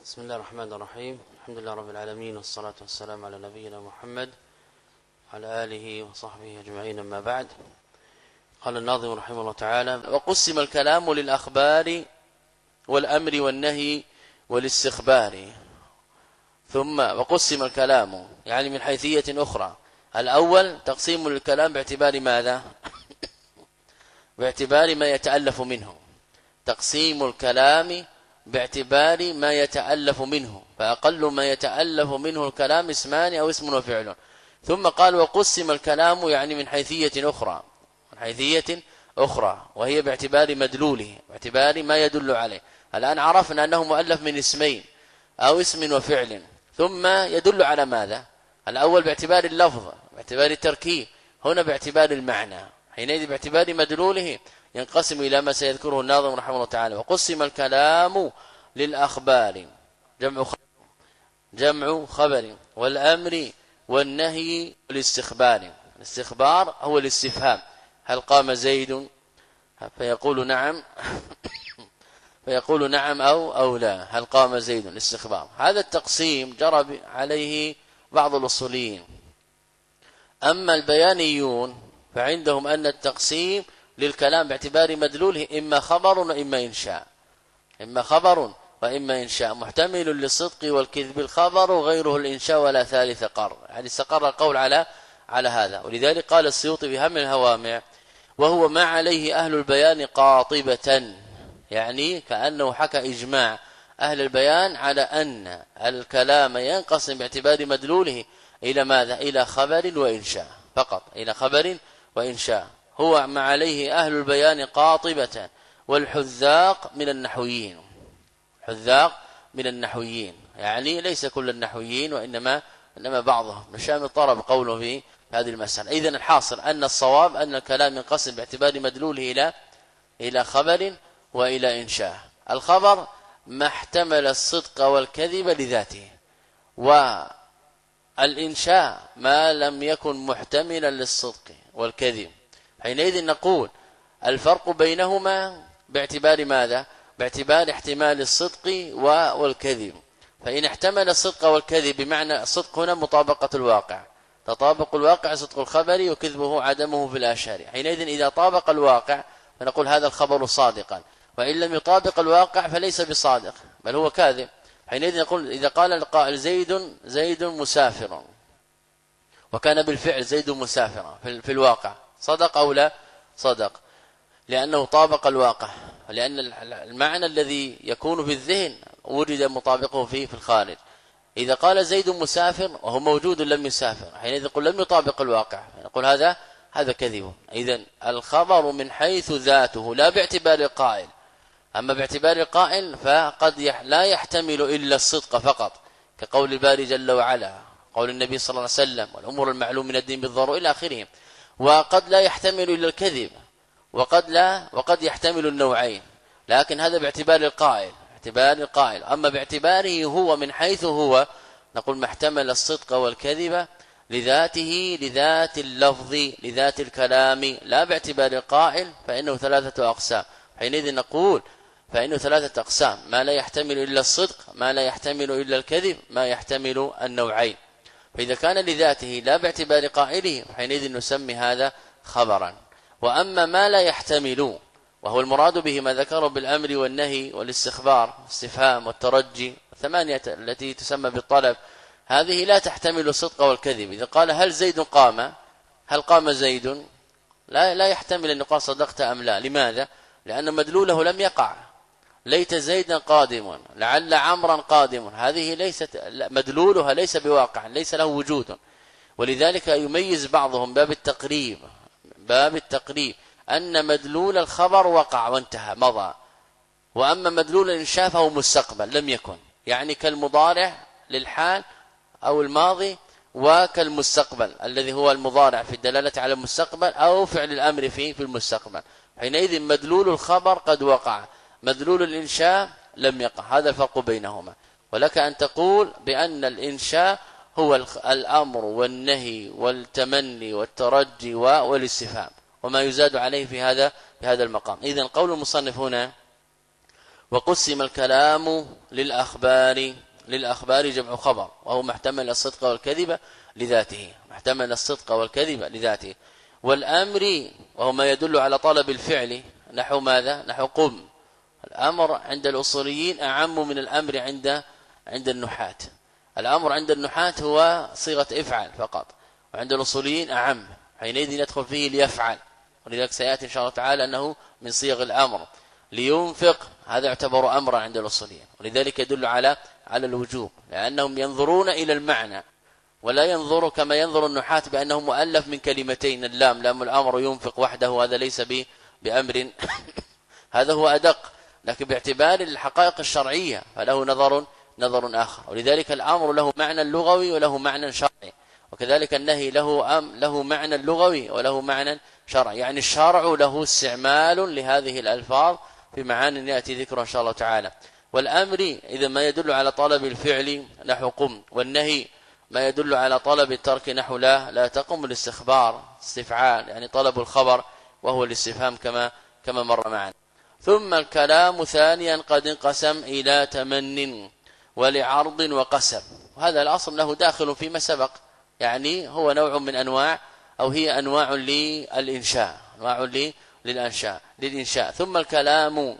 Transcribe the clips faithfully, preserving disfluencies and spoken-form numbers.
بسم الله الرحمن الرحيم. الحمد لله رب العالمين، والصلاة والسلام على نبينا محمد وعلى آله وصحبه أجمعين، أما بعد. قال الناظم رحمه الله تعالى: وقسم الكلام للأخبار والأمر والنهي والاستخبار. ثم وقسم الكلام يعني من حيثية أخرى. الأول تقسيم الكلام باعتبار ماذا؟ باعتبار ما يتألف منه. تقسيم الكلام باعتبار ما يتألف منه، فأقل ما يتألف منه الكلام اسمان أو اسم وفعل. ثم قال: وقسم الكلام يعني من حيثية أخرى، من حيثية أخرى وهي باعتبار مدلوله، باعتبار ما يدل عليه. الآن عرفنا أنه مؤلف من اسمين أو اسم وفعل، ثم يدل على ماذا؟ الأول باعتبار اللفظ، باعتبار التركيب، هنا باعتبار المعنى. حينئذ باعتبار مدلوله ينقسم إلى ما سيذكره الناظم رحمه الله تعالى. وقسم الكلام للأخبار جمع خبر جمع خبر والأمر والنهي والاستخبار. الاستخبار هو الاستفهام: هل قام زيد؟ فيقول نعم فيقول نعم أو أو لا. هل قام زيد؟ الاستخبار. هذا التقسيم جرى عليه بعض الأصوليين. أما البيانيون فعندهم أن التقسيم للكلام باعتبار مدلوله إما خبر وإما إنشاء، إما خبر وإما إنشاء، محتمل للصدق والكذب الخبر وغيره الإنشاء ولا ثالث قر. يعني استقر القول على على هذا. ولذلك قال السيوطي بهم الهوامع: وهو ما عليه أهل البيان قاطبة، يعني كأنه حكى إجماع أهل البيان على أن الكلام ينقسم باعتبار مدلوله إلى ماذا؟ إلى خبر وإنشاء فقط، إلى خبر وإنشاء. هو ما عليه أهل البيان قاطبة. والحذاق من النحويين، حذاق من النحويين يعني ليس كل النحويين، وإنما إنما بعضهم. مشام الطرب قوله في هذه المسألة. إذن الحاصل أن الصواب أن الكلام ينقسم باعتبار مدلوله إلى إلى خبر وإلى إنشاء. الخبر ما احتمل الصدق والكذب لذاته، والإنشاء ما لم يكن محتملا للصدق والكذب. حينئذ نقول الفرق بينهما باعتبار ماذا؟ باعتبار احتمال الصدق والكذب. فإن احتمل الصدق والكذب بمعنى الصدق هنا مطابقة الواقع، تطابق الواقع صدق الخبر وكذبه عدمه في الأشهر. حينئذ إذا طابق الواقع فنقول هذا الخبر صادقا، وإن لم يطابق الواقع فليس بصادق بل هو كاذب. حينئذ نقول إذا قال القائل زيد زيد مسافر، وكان بالفعل زيد مسافرا في الواقع، صدق أو لا؟ صدق، لأنه طابق الواقع، لأن المعنى الذي يكون في الذهن وجد مطابقه فيه في الخارج. إذا قال زيد مسافر وهو موجود لم يسافر، حينئذ يقول لم يطابق الواقع، نقول هذا هذا كذب. إذن الخبر من حيث ذاته لا باعتبار القائل. أما باعتبار القائل فقد يح لا يحتمل إلا الصدق فقط، كقول الباري جل وعلا، قول النبي صلى الله عليه وسلم: والأمور المعلوم من الدين بالضرورة إلى آخره. وقد لا يحتمل إلا الكذب، وقد لا وقد يحتمل النوعين، لكن هذا باعتبار القائل، باعتبار القائل. أما باعتباره هو من حيث هو نقول ما احتمل الصدق والكذب لذاته، لذات اللفظ، لذات الكلام، لا باعتبار القائل، فإنه ثلاثة أقسام. حينئذ نقول فإنه ثلاثة أقسام: ما لا يحتمل إلا الصدق، ما لا يحتمل إلا الكذب، ما يحتمل النوعين. فإذا كان لذاته لا باعتبار قائله حينئذ نسمي هذا خبرا. وأما ما لا يحتمل وهو المراد به ما ذكره بالأمر والنهي والاستخبار، استفهام والترجي، ثمانية التي تسمى بالطلب، هذه لا تحتمل الصدق والكذب. إذا قال هل زيد قام، هل قام زيد، لا لا يحتمل أن يقال صدقت أم لا. لماذا؟ لأن مدلوله لم يقع. ليت زيدا قادم، لعل عمرا قادم، هذه ليست مدلولها ليس بواقع، ليس له وجود. ولذلك يميز بعضهم باب التقريب باب التقريب أن مدلول الخبر وقع وانتهى مضى، وأما مدلول الإنشاء فهو مستقبل لم يكن، يعني كالمضارع للحال أو الماضي، وكالمستقبل الذي هو المضارع في الدلالة على المستقبل، أو فعل الأمر فيه في المستقبل. حينئذ مدلول الخبر قد وقع، مدلول الإنشاء لم يقع. هذا الفرق بينهما. ولك أن تقول بأن الإنشاء هو الأمر والنهي والتمني والترجي والاستفهام، وما يزاد عليه في هذا في هذا المقام. إذن قول المصنف هنا: وقسم الكلام للأخبار للأخبار جمع خبر وهو محتمل الصدق والكذب لذاته محتمل الصدق والكذب لذاته والأمر وهو ما يدل على طلب الفعل نحو ماذا نحو قم الأمر عند الأصوليين أعم من الأمر عند عند النحاة الأمر عند النحاة هو صيغة افعل فقط وعند الأصوليين أعم حينئذ يدخل فيه ليفعل ولذلك سيأتي إن شاء الله تعالى أنه من صيغ الأمر لينفق هذا يعتبر أمرا عند الأصوليين ولذلك يدل على على الوجوب لأنهم ينظرون إلى المعنى ولا ينظر كما ينظر النحاة بأنه مؤلف من كلمتين اللام لام الأمر ينفق وحده هذا ليس بأمر هذا هو أدق لكن باعتبار الحقائق الشرعية فله نظر نظر آخر ولذلك الأمر له معنى لغوي وله معنى شرعي وكذلك النهي له أم له معنى لغوي وله معنى شرعي يعني الشرع له استعمال لهذه الألفاظ في معاني يأتي ذكرها إن شاء الله تعالى والأمر إذا ما يدل على طلب الفعل نحو قم والنهي ما يدل على طلب الترك نحو لا لا تقم الاستخبار استفعال يعني طلب الخبر وهو الاستفهام كما كما مر معنا ثم الكلام ثانيا قد انقسم إلى تمن ولعرض وقسم وهذا الأصل له داخل فيما سبق يعني هو نوع من أنواع أو هي أنواع للإنشاء أنواع للإنشاء للإنشاء ثم الكلام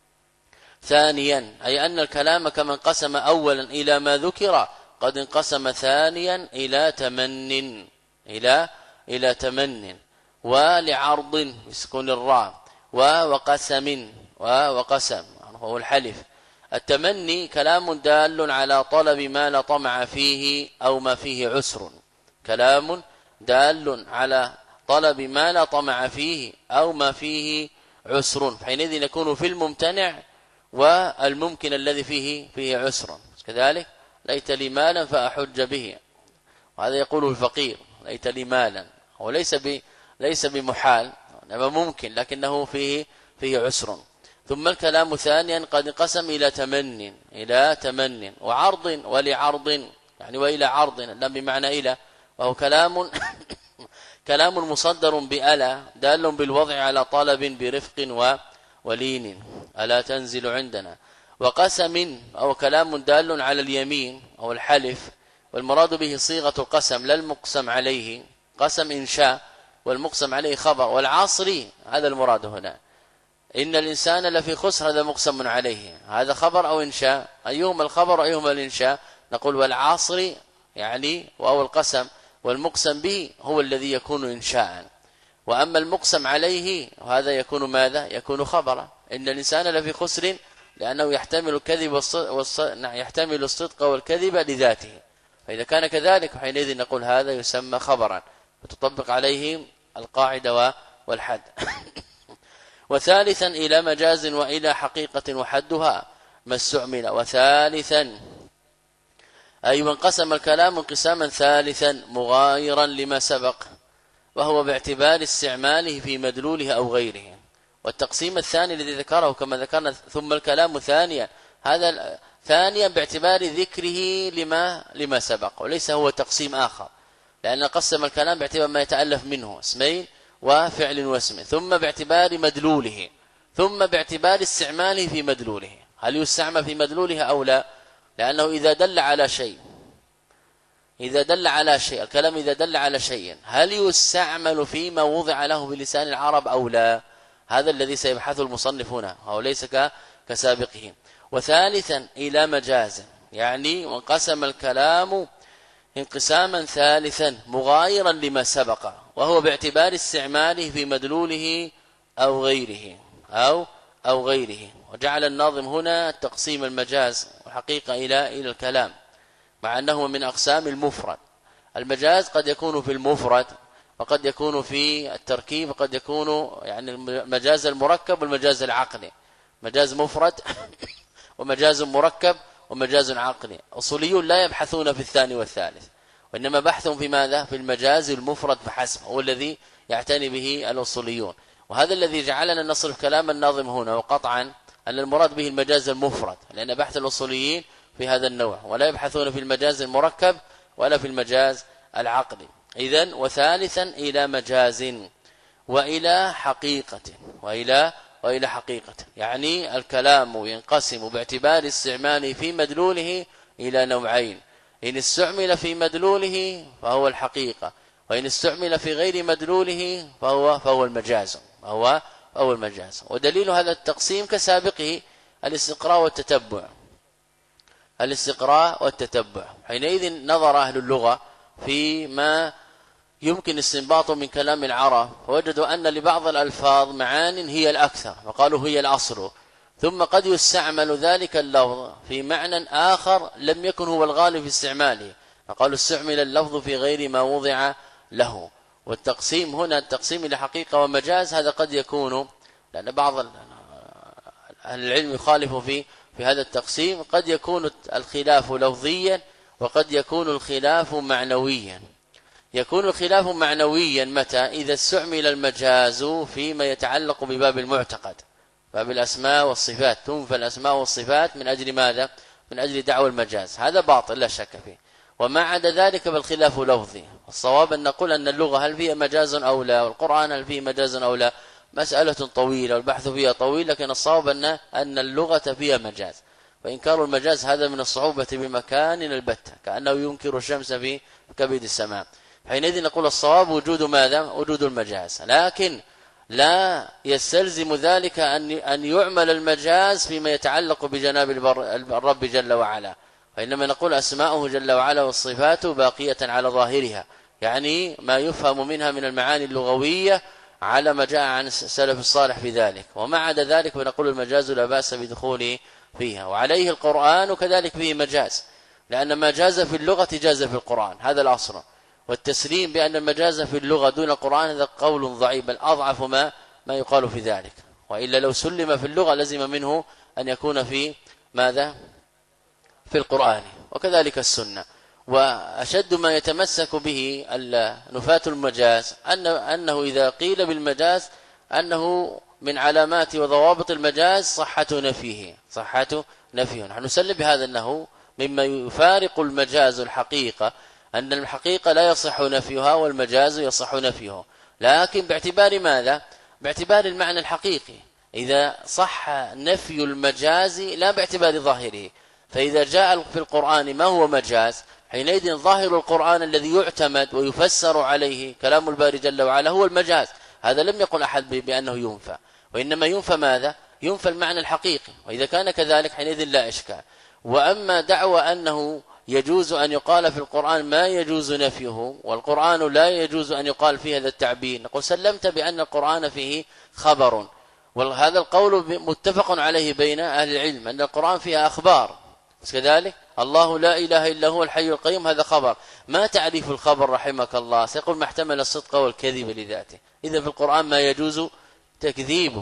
ثانيا أي أن الكلام كما انقسم أولا إلى ما ذكر قد انقسم ثانيا إلى تمن إلى إلى تمن ولعرض بسكون الراء وقسم وقسم هو الحلف التمني كلام دال على طلب ما لا طمع فيه أو ما فيه عسر كلام دال على طلب ما لا طمع فيه أو ما فيه عسر حينئذ يكون في الممتنع والممكن الذي فيه فيه عسر كذلك ليت لي مالا فأحج به وهذا يقوله الفقير ليت لي مالا هو ليس ب ليس بمحال انما ممكن لكنه فيه فيه عسر ثم الكلام ثانيا قد انقسم إلى تمن إلى تمن وعرض ولعرض يعني وإلى عرض لا بمعنى إلى وهو كلام كلام مصدر بألا دال بالوضع على طلب برفق ولين ألا تنزل عندنا وقسم أو كلام دال على اليمين أو الحلف والمراد به صيغة القسم لا المقسم عليه قسم إنشاء والمقسم عليه خبر والعصر هذا المراد هنا إن الإنسان لفي خسر هذا مقسم عليه هذا خبر أو إنشاء أيهما الخبر أيهما الإنشاء نقول والعصر يعني وهو القسم والمقسم به هو الذي يكون إنشاء وأما المقسم عليه وهذا يكون ماذا يكون خبرا إن الإنسان لفي خسر لأنه يحتمل الكذب والصدق يحتمل الصدق والكذب لذاته فإذا كان كذلك حينئذ نقول هذا يسمى خبرا وتطبق عليه القاعدة والحد وثالثا إلى مجاز وإلى حقيقة وحدها ما استعمل وثالثا أي انقسم الكلام انقساما ثالثا مغايرا لما سبق وهو باعتبار استعماله في مدلوله أو غيره والتقسيم الثاني الذي ذكره كما ذكرنا ثم الكلام ثانيا هذا ثانيا باعتبار ذكره لما لما سبق وليس هو تقسيم آخر لأن قسم الكلام باعتبار ما يتألف منه اسمين وفعل واسم ثم باعتبار مدلوله ثم باعتبار استعماله في مدلوله هل يستعمل في مدلوله أو لا لأنه إذا دل على شيء إذا دل على شيء الكلام إذا دل على شيء هل يستعمل فيما وضع له بلسان العرب أو لا هذا الذي سيبحثه المصنف هنا هو ليس كسابقه وثالثا إلى مجاز يعني وانقسم الكلام انقساما ثالثا مغايرا لما سبق وهو باعتبار استعماله في مدلوله أو غيره أو أو غيره وجعل الناظم هنا تقسيم المجاز وحقيقة إلى إلى الكلام مع أنه من أقسام المفرد المجاز قد يكون في المفرد وقد يكون في التركيب وقد يكون يعني المجاز المركب والمجاز العقلي مجاز مفرد ومجاز مركب ومجاز عقلي أصوليون لا يبحثون في الثاني والثالث وإنما بحثهم في ماذا في المجاز المفرد فحسب هو الذي يعتني به الأصوليون وهذا الذي جعلنا نصرف كلام الناظم هنا وقطعا أن المراد به المجاز المفرد لأن بحث الأصوليين في هذا النوع ولا يبحثون في المجاز المركب ولا في المجاز العقلي إذن وثالثا إلى مجاز وإلى حقيقة وإلى وإلى حقيقة. يعني الكلام ينقسم باعتبار استعماله في مدلوله إلى نوعين: إن استعمل في مدلوله فهو الحقيقة، وإن استعمل في غير مدلوله فهو فهو المجاز فهو فهو المجاز. ودليل هذا التقسيم كسابقه الاستقراء والتتبع الاستقراء والتتبع حينئذ نظر أهل اللغة فيما يمكن استنباطه من كلام العرب، فوجدوا أن لبعض الألفاظ معان هي الأكثر وقالوا هي الأصل، ثم قد يستعمل ذلك اللفظ في معنى آخر لم يكن هو الغالب في استعماله، فقالوا استعمل اللفظ في غير ما وضع له. والتقسيم هنا التقسيم إلى حقيقة ومجاز هذا قد يكون، لأن بعض أهل العلم يخالف في في هذا التقسيم، قد يكون الخلاف لفظيا وقد يكون الخلاف معنويا. يكون الخلاف معنويا متى؟ إذا استعمل المجاز فيما يتعلق بباب المعتقد، باب الأسماء والصفات، تنفى الأسماء والصفات من أجل ماذا؟ من أجل دعوى المجاز، هذا باطل لا شك فيه. وما عدا ذلك فالخلاف لفظي. الصواب أن نقول أن اللغة هل فيها مجاز أو لا، والقرآن هل فيه مجاز أو لا، مسألة طويلة والبحث فيها طويل، لكن الصواب أن أن اللغة فيها مجاز، وإنكار المجاز هذا من الصعوبة بمكان البتة، كأنه ينكر الشمس في كبد السماء. حينئذ نقول الصواب وجود ماذا؟ وجود المجاز، لكن لا يستلزم ذلك أن أن يعمل المجاز فيما يتعلق بجناب الرب جل وعلا، وإنما نقول أسماؤه جل وعلا والصفات باقية على ظاهرها، يعني ما يفهم منها من المعاني اللغوية على ما جاء عن السلف الصالح في ذلك. وما عدا ذلك فنقول المجاز لا بأس بدخوله فيها. وعليه القرآن كذلك فيه مجاز، لأن ما جاز في اللغة جاز في القرآن، هذا الأصل. والتسليم بأن المجاز في اللغة دون القرآن هذا قول ضعيف، بل أضعف ما ما يقال في ذلك، وإلا لو سلم في اللغة لزم منه أن يكون في ماذا؟ في القرآن. وكذلك السنة. وأشد ما يتمسك به نفاة المجاز أن أنه إذا قيل بالمجاز أنه من علامات وضوابط المجاز صحة نفيه صحة نفيه نحن نسلم بهذا أنه مما يفارق المجاز الحقيقة، أن الحقيقة لا يصح نفيها والمجاز يصح نفيه، لكن باعتبار ماذا؟ باعتبار المعنى الحقيقي. إذا صح نفي المجاز لا باعتبار ظاهره، فإذا جاء في القرآن ما هو مجاز حينئذ ظاهر القرآن الذي يعتمد ويفسر عليه كلام الباري جل وعلا هو المجاز. هذا لم يقل أحد بأنه ينفى، وإنما ينفى ماذا؟ ينفى المعنى الحقيقي، وإذا كان كذلك حينئذ لا إشكال. وأما دعوى أنه يجوز أن يقال في القرآن ما يجوز نفيه والقرآن لا يجوز أن يقال فيه هذا التعبير، نقول سلمت بأن القرآن فيه خبر، وهذا القول متفق عليه بين أهل العلم أن القرآن فيها أخبار، كذلك الله لا إله إلا هو الحي القيوم هذا خبر. ما تعريف الخبر رحمك الله؟ سيقول ما احتمل الصدق والكذب لذاته، إذا في القرآن ما يجوز تكذيبه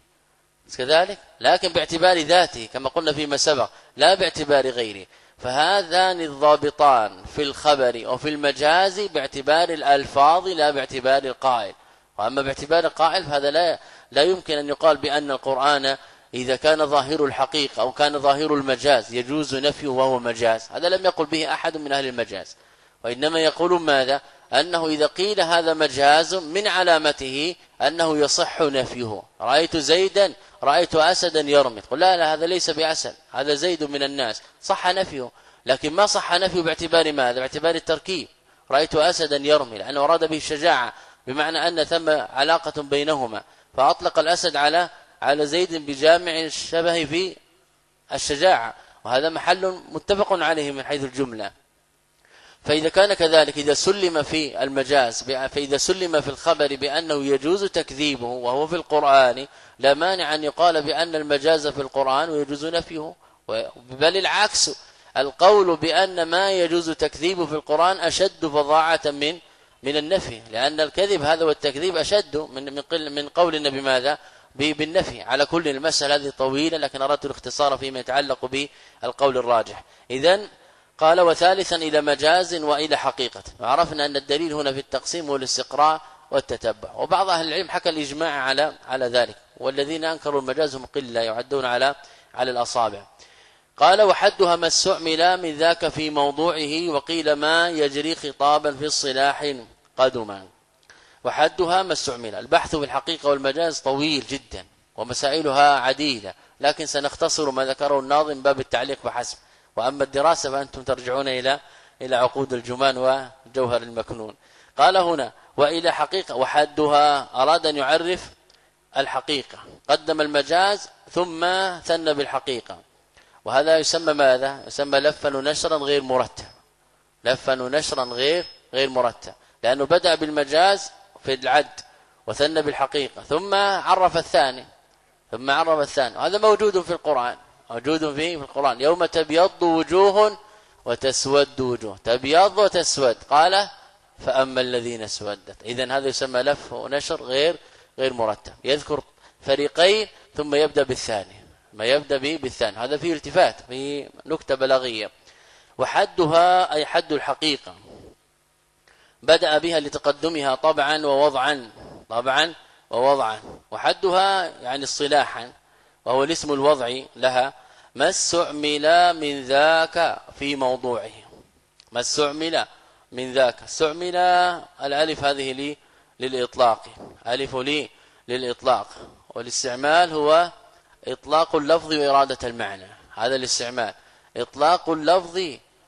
كذلك، لكن باعتبار ذاته كما قلنا فيما سبق لا باعتبار غيره. فهذان الضابطان في الخبر وفي المجاز باعتبار الألفاظ لا باعتبار القائل. وأما باعتبار القائل فهذا لا لا يمكن أن يقال بأن القرآن إذا كان ظاهر الحقيقة أو كان ظاهر المجاز يجوز نفيه وهو مجاز، هذا لم يقل به أحد من أهل المجاز، وإنما يقولون ماذا؟ أنه إذا قيل هذا مجاز من علامته أنه يصح نفيه. رأيت زيدا رأيت أسدا يرمي، قل لا لا هذا ليس بأسد، هذا زيد من الناس، صح نفيه، لكن ما صح نفيه باعتبار ماذا؟ باعتبار التركيب. رأيت أسدا يرمي لأنه أراد به الشجاعة، بمعنى أن ثم علاقة بينهما، فأطلق الأسد على على زيد بجامع الشبه في الشجاعة، وهذا محل متفق عليه من حيث الجملة. فإذا كان كذلك إذا سلم في المجاز فإذا سلم في الخبر بأنه يجوز تكذيبه وهو في القرآن لا مانع أن يقال بأن المجاز في القرآن ويجوز نفيه، بل العكس، القول بأن ما يجوز تكذيبه في القرآن أشد فظاعة من من النفي، لأن الكذب هذا والتكذيب أشد من من من قول النبي ماذا؟ بالنفي. على كل المسألة هذه طويلة، لكن أردت الاختصار فيما يتعلق بالقول الراجح. إذن قال وثالثا إلى مجاز وإلى حقيقة. عرفنا أن الدليل هنا في التقسيم هو الاستقراء والتتبع، وبعض أهل العلم حكى الإجماع على على ذلك، والذين أنكروا المجاز هم قلة يعدون على على الأصابع. قال وحدها ما استعمل من ذاك في موضوعه، وقيل ما يجري خطابا في الصلاح قدما. وحدها ما استعمل. البحث في الحقيقة والمجاز طويل جدا، ومسائلها عديدة، لكن سنختصر ما ذكره الناظم باب التعليق بحسب. وأما الدراسة فأنتم ترجعون إلى إلى عقود الجمان وجوهر المكنون. قال هنا وإلى حقيقة وحدها، أراد أن يعرف الحقيقة، قدم المجاز ثم ثنى بالحقيقة، وهذا يسمى ماذا؟ يسمى لفا ونشرا غير مرتب. لفا ونشرا غير غير مرتب، لأنه بدأ بالمجاز في العد وثنى بالحقيقة ثم عرف الثاني ثم عرف الثاني وهذا موجود في القرآن، موجود فيه في القرآن. يوم تبيض وجوه وتسود وجوه، تبيض وتسود، قال فأما الذين اسودت. إذن هذا يسمى لف ونشر غير غير مرتب، يذكر فريقين ثم يبدأ بالثاني، ما يبدأ به بالثاني، هذا فيه التفات، فيه نكتة بلاغية. وحدها أي حد الحقيقة، بدأ بها لتقدمها طبعا ووضعا، طبعا ووضعا. وحدها يعني اصطلاحا، وهو الاسم الوضعي لها، ما استعمل من ذاك في موضوعه. ما استعمل من ذاك، استعمل الالف هذه لي للإطلاق، ألف لي للإطلاق، والاستعمال هو إطلاق اللفظ وإرادة المعنى، هذا الاستعمال إطلاق اللفظ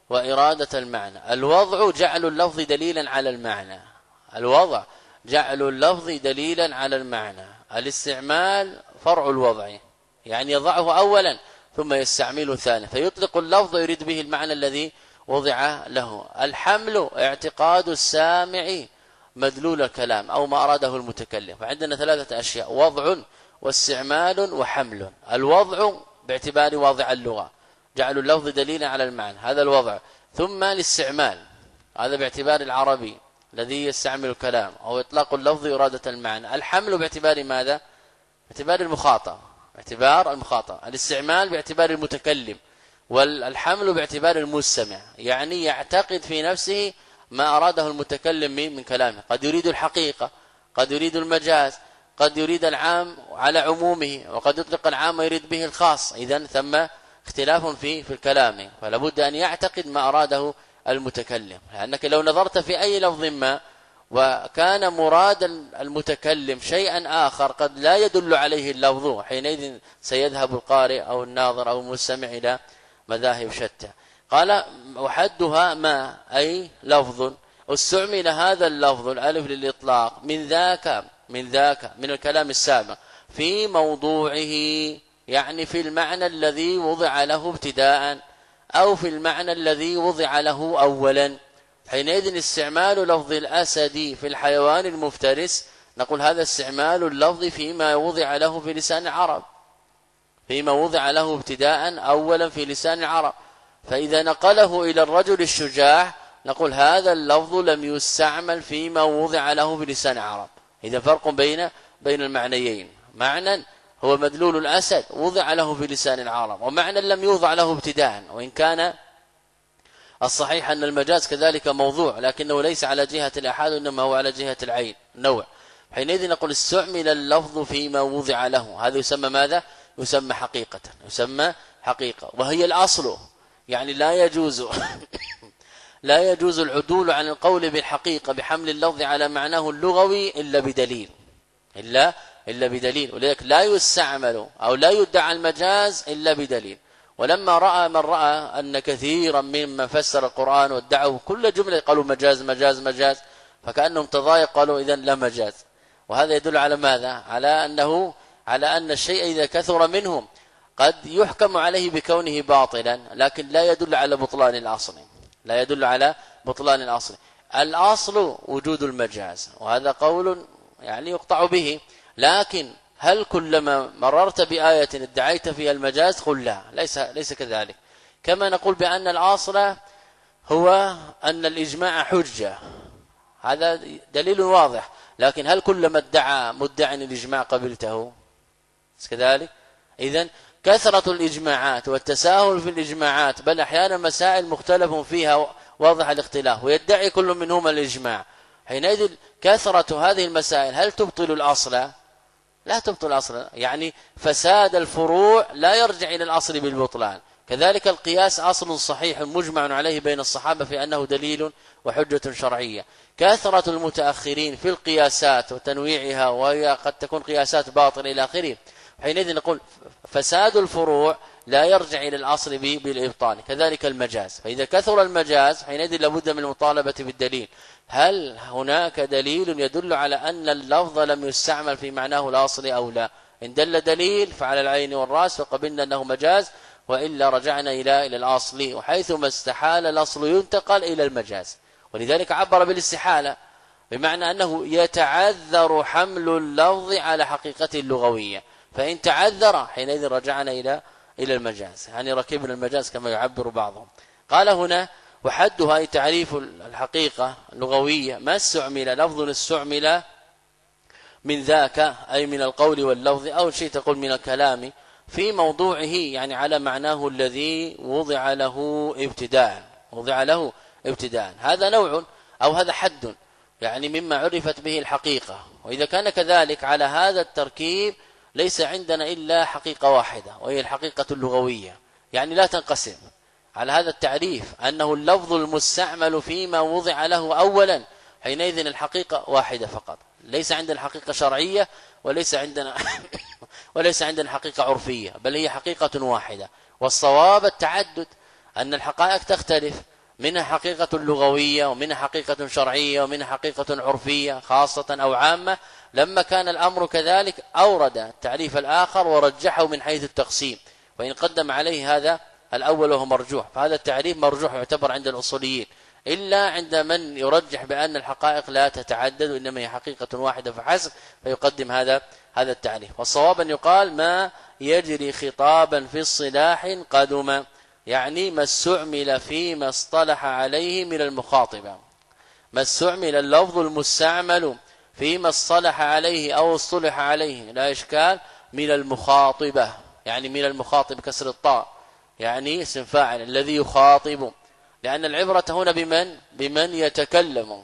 وإرادة المعنى. الوضع جعل اللفظ دليلا على المعنى، الوضع جعل اللفظ دليلا على المعنى. الاستعمال فرع الوضع، يعني يضعه أولا ثم يستعمله ثانيا، فيطلق اللفظ ويريد به المعنى الذي وضع له. الحمل اعتقاد السامع مدلول الكلام أو ما أراده المتكلم. فعندنا ثلاثة أشياء: وضع واستعمال وحمل. الوضع باعتبار واضع اللغة، جعل اللفظ دليلا على المعنى، هذا الوضع. ثم الاستعمال، هذا باعتبار العربي الذي يستعمل الكلام أو إطلاق اللفظ إرادة المعنى. الحمل باعتبار ماذا؟ باعتبار المخاطب، باعتبار المخاطب. الاستعمال باعتبار المتكلم، والحمل باعتبار المستمع، يعني يعتقد في نفسه ما أراده المتكلم من كلامه. قد يريد الحقيقة، قد يريد المجاز، قد يريد العام على عمومه، وقد يطلق العام ويريد به الخاص. إذن ثم اختلاف في في الكلام، فلا بد أن يعتقد ما أراده المتكلم. لأنك لو نظرت في أي لفظ ما وكان مراد المتكلم شيئا آخر قد لا يدل عليه اللفظ، حينئذ سيذهب القارئ أو الناظر أو المستمع إلى مذاهب شتى. قال وحدها ما أي لفظ استعمل هذا اللفظ الألف للإطلاق من ذاك من ذاك من الكلام السابق في موضوعه، يعني في المعنى الذي وضع له ابتداء أو في المعنى الذي وضع له أولا. حينئذ استعمال لفظ الأسد في الحيوان المفترس، نقول هذا استعمال اللفظ فيما وضع له في لسان العرب، فيما وضع له ابتداء أولا في لسان العرب. فإذا نقله إلى الرجل الشجاع نقول هذا اللفظ لم يستعمل فيما وضع له في لسان العرب. إذا فرق بين بين المعنيين، معنى هو مدلول الأسد وضع له في لسان العرب، ومعنى لم يوضع له ابتداء، وإن كان الصحيح أن المجاز كذلك موضوع لكنه ليس على جهة الأحاد إنما هو على جهة العين النوع. حينئذ نقول استعمل اللفظ فيما وضع له، هذا يسمى ماذا؟ يسمى حقيقة، يسمى حقيقة، وهي الأصل. يعني لا يجوز لا يجوز العدول عن القول بالحقيقة بحمل اللفظ على معناه اللغوي إلا بدليل، إلا إلا بدليل. ولذلك لا يستعمل أو لا يدعى المجاز إلا بدليل. ولما رأى من رأى أن كثيرا ممن فسر القرآن وادعوا كل جملة قالوا مجاز مجاز مجاز، فكأنهم تضايق قالوا إذن لا مجاز. وهذا يدل على ماذا؟ على أنه على أن الشيء إذا كثر منهم قد يحكم عليه بكونه باطلا، لكن لا يدل على بطلان الأصل، لا يدل على بطلان الأصل. الأصل وجود المجاز، وهذا قول يعني يقطع به. لكن هل كلما مررت بآية ادعيت فيها المجاز؟ قل لا، ليس ليس كذلك. كما نقول بأن الأصل هو أن الإجماع حجة، هذا دليل واضح، لكن هل كلما ادعى مدعي الإجماع قبلته؟ كذلك. إذن كثرة الإجماعات والتساهل في الإجماعات، بل أحيانا مسائل مختلف فيها واضح الاختلاف ويدعي كل منهما الإجماع، حينئذ كثرة هذه المسائل هل تبطل الأصل؟ لا تبطل الأصل، يعني فساد الفروع لا يرجع إلى الأصل بالبطلان. كذلك القياس أصل صحيح مجمع عليه بين الصحابة في أنه دليل وحجة شرعية. كثرة المتأخرين في القياسات وتنويعها، وهي قد تكون قياسات باطل إلى آخره، حينئذ نقول فساد الفروع لا يرجع إلى الأصل بالإبطال. كذلك المجاز، فإذا كثر المجاز حينئذ لابد من المطالبة بالدليل. هل هناك دليل يدل على أن اللفظ لم يستعمل في معناه الأصلي أو لا؟ إن دل دليل فعلى العين والرأس فقبلنا أنه مجاز، وإلا رجعنا إلى إلى الأصل، وحيثما استحال الأصل ينتقل إلى المجاز. ولذلك عبر بالاستحالة بمعنى أنه يتعذر حمل اللفظ على حقيقته اللغوية، فإن تعذر حينئذ رجعنا إلى إلى المجاز، يعني ركبنا المجاز كما يعبر بعضهم. قال هنا وحدها أي تعريف الحقيقة اللغوية ما استعمل لفظ استعمل من ذاك أي من القول واللفظ أو شيء تقول من الكلام في موضوعه، يعني على معناه الذي وضع له ابتداء وضع له ابتداء. هذا نوع أو هذا حد يعني مما عرفت به الحقيقة. وإذا كان كذلك على هذا التركيب ليس عندنا إلا حقيقة واحدة وهي الحقيقة اللغوية، يعني لا تنقسم على هذا التعريف أنه اللفظ المستعمل فيما وضع له أولا، حينئذ الحقيقة واحدة فقط، ليس عندنا حقيقة شرعية وليس عندنا وليس عندنا حقيقة عرفية، بل هي حقيقة واحدة. والصواب التعدد، أن الحقائق تختلف، منها حقيقة لغوية ومنها حقيقة شرعية ومنها حقيقة عرفية خاصة أو عامة. لما كان الأمر كذلك أورد التعريف الآخر ورجحه من حيث التقسيم، وإن قدم عليه هذا الأول وهو مرجوح، فهذا التعريف مرجوح يعتبر عند الأصوليين، إلا عند من يرجح بأن الحقائق لا تتعدد وإنما هي حقيقة واحدة فحسب، فيقدم هذا هذا التعريف. والصواب أن يقال ما يجري خطابا في الصلاح قدما، يعني ما استعمل فيما اصطلح عليه من المخاطبة، ما استعمل اللفظ المستعمل فيما اصطلح عليه أو اصطلح عليه لا إشكال من المخاطبة، يعني من المخاطب كسر الطاء، يعني اسم فاعل الذي يخاطب، لأن العبرة هنا بمن بمن يتكلم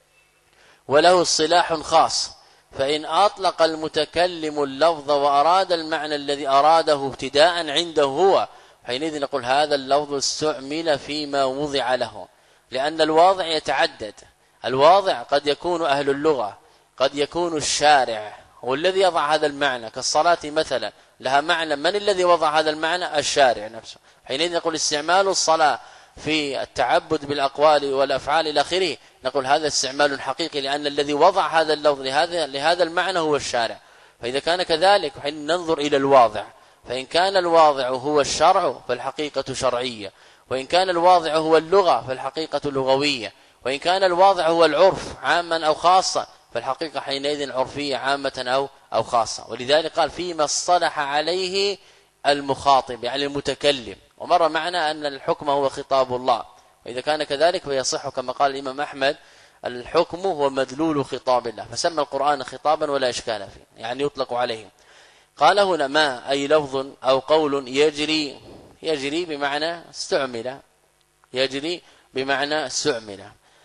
وله اصطلاح خاص. فإن أطلق المتكلم اللفظ وأراد المعنى الذي أراده ابتداء عنده هو، حينئذ نقول هذا اللفظ استعمل فيما وضع له، لأن الواضع يتعدد. الواضع قد يكون أهل اللغة، قد يكون الشارع هو الذي يضع هذا المعنى، كالصلاة مثلا لها معنى، من الذي وضع هذا المعنى؟ الشارع نفسه. حينئذ نقول استعمال الصلاة في التعبد بالأقوال والأفعال إلى آخره، نقول هذا استعمال حقيقي، لأن الذي وضع هذا اللفظ لهذا لهذا المعنى هو الشارع. فإذا كان كذلك حين ننظر إلى الواضع، فإن كان الواضع هو الشرع فالحقيقة شرعية، وإن كان الواضع هو اللغة فالحقيقة لغوية، وإن كان الواضع هو العرف عاما أو خاصة فالحقيقة حينئذ عرفية عامة أو أو خاصة. ولذلك قال فيما اصطلح عليه المخاطب يعني المتكلم. ومر معنا أن الحكم هو خطاب الله، وإذا كان كذلك فيصح كما قال الإمام أحمد الحكم هو مدلول خطاب الله، فسمى القرآن خطابا ولا إشكال فيه، يعني يطلق عليه. قال هنا ما أي لفظ أو قول يجري، يجري بمعنى استعمل، يجري بمعنى استعمل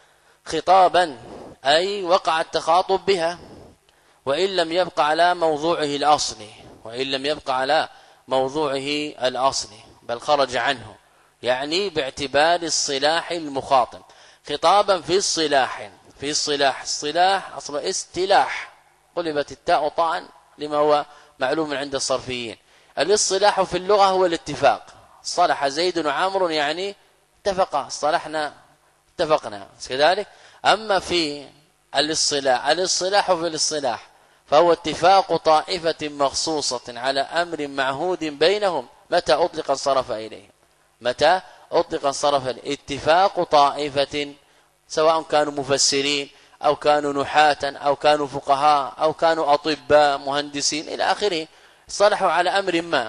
خطابا أي وقع التخاطب بها، وإن لم يبقى على موضوعه الأصلي، وإن لم يبقى على موضوعه الأصلي بل خرج عنه، يعني باعتبار الصلاح المخاطب. خطابا في الصلاح، في الصلاح، الصلاح أصل استلاح، قلبت التاء طاء لما هو معلوم عند الصرفيين. الاصطلاح في اللغة هو الاتفاق، صلح زيد وعمر يعني اتفقا، صلحنا اتفقنا كذلك. أما في الاصطلاح، الاصطلاح في الاصطلاح فهو اتفاق طائفة مخصوصة على أمر معهود بينهم متى أطلق انصرف إليه، متى أطلق انصرف إليه. اتفاق طائفة سواء كانوا مفسرين أو كانوا نحاة أو كانوا فقهاء أو كانوا أطباء مهندسين إلى آخره، صلحوا على أمر ما،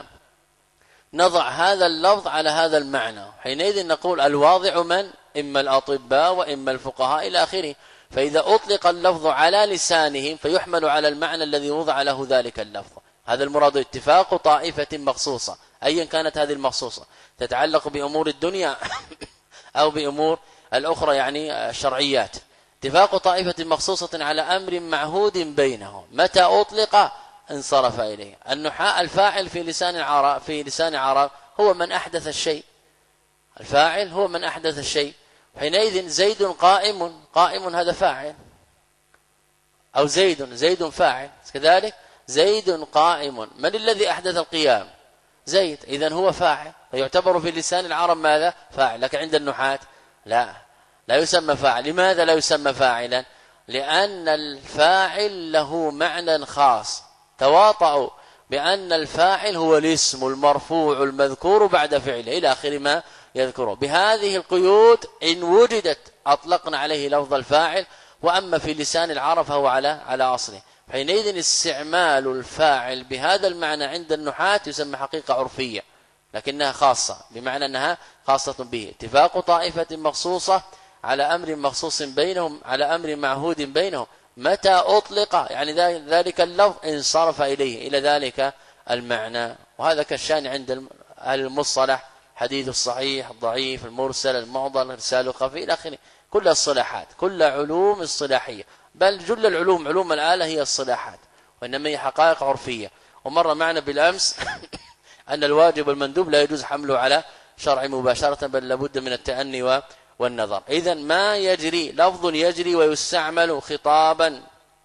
نضع هذا اللفظ على هذا المعنى، حينئذ نقول الواضع من؟ إما الأطباء وإما الفقهاء إلى آخره. فإذا أطلق اللفظ على لسانهم فيحمل على المعنى الذي وضع له ذلك اللفظ. هذا المراد اتفاق طائفة مخصوصة، أيا كانت هذه المخصوصة، تتعلق بأمور الدنيا أو بأمور الأخرى يعني الشرعيات. اتفاق طائفة مخصوصة على أمر معهود بينهم متى أطلق انصرف إليه. النحاء الفاعل في لسان العرب، في لسان العرب هو من أحدث الشيء، الفاعل هو من أحدث الشيء. حينئذ زيد قائم، قائم هذا فاعل، أو زيد زيد فاعل كذلك. زيد قائم. من الذي أحدث القيام؟ زيد، إذن هو فاعل، فيعتبر في لسان العرب ماذا؟ فاعل. لكن عند النحاة لا، لا يسمى فاعل. لماذا لا يسمى فاعلا؟ لأن الفاعل له معنى خاص، تواطؤوا بأن الفاعل هو الاسم المرفوع المذكور بعد فعله إلى آخر ما يذكره. بهذه القيود إن وجدت أطلقنا عليه لفظ الفاعل، وأما في لسان العرب فهو على على أصله. حينئذ استعمال الفاعل بهذا المعنى عند النحاة يسمى حقيقة عرفية، لكنها خاصة، بمعنى أنها خاصة به. اتفاق طائفة مخصوصة على أمر مخصوص بينهم، على أمر معهود بينهم، متى أطلق يعني ذلك اللفظ انصرف إليه إلى ذلك المعنى. وهذا كالشان عند أهل المصطلح، حديث الصحيح، الضعيف، المرسل، المعضل، الرسال الخفي إلى آخره. كل الصلاحات، كل علوم الصلاحية، بل جل العلوم، علوم الآلة هي الصلاحات، وإنما هي حقائق عرفية. ومر معنا بالأمس أن الواجب والمندوب لا يجوز حمله على شرع مباشرة، بل لابد من التأني والنظر. إذن ما يجري لفظ يجري ويستعمل خطابا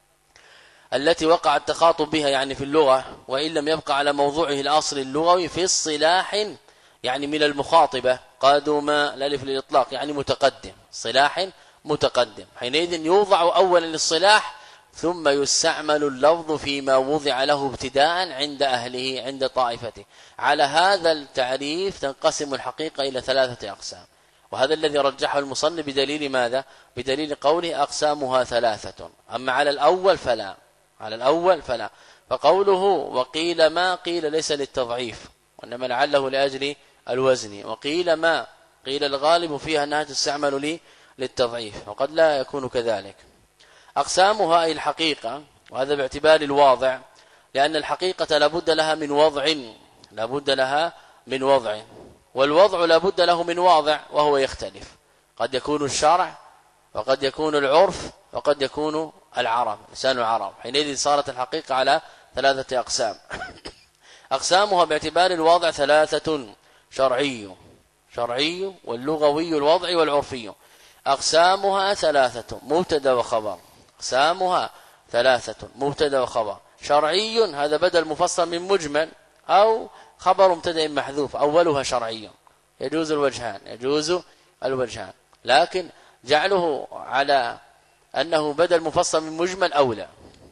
التي وقع التخاطب بها يعني في اللغة، وإن لم يبقى على موضوعه الأصل اللغوي في الصلاح يعني من المخاطبة. قادم الألف للإطلاق يعني متقدم، صلاح متقدم. حينئذ يوضع أولا للصلاح ثم يستعمل اللفظ فيما وضع له ابتداء عند أهله، عند طائفته. على هذا التعريف تنقسم الحقيقة إلى ثلاثة أقسام، وهذا الذي رجحه المصنف بدليل ماذا؟ بدليل قوله أقسامها ثلاثة. أما على الأول فلا، على الأول فلا. فقوله وقيل ما، قيل ليس للتضعيف، وإنما لعله لأجل الوزن. وقيل ما، قيل الغالب فيها أنها تستعمل لي للتضعيف، وقد لا يكون كذلك. أقسامها أي الحقيقة، وهذا باعتبار الواضع، لأن الحقيقة لابد لها من وضع، لابد لها من وضع، والوضع لابد له من واضع، وهو يختلف. قد يكون الشرع، وقد يكون العرف، وقد يكون العرب، لسان العرب. حينئذ صارت الحقيقة على ثلاثة أقسام. أقسامها باعتبار الواضع ثلاثة: شرعي، شرعي واللغوي الوضعي والعرفي. أقسامها ثلاثة: مبتدا وخبر. أقسامها ثلاثة: مبتدا وخبر. شرعي هذا بدل مفصل من مجمل، أو خبر مبتدا محذوف، أولها شرعي، يجوز الوجهان، يجوز الوجهان، لكن جعله على أنه بدل مفصل من مجمل أولى.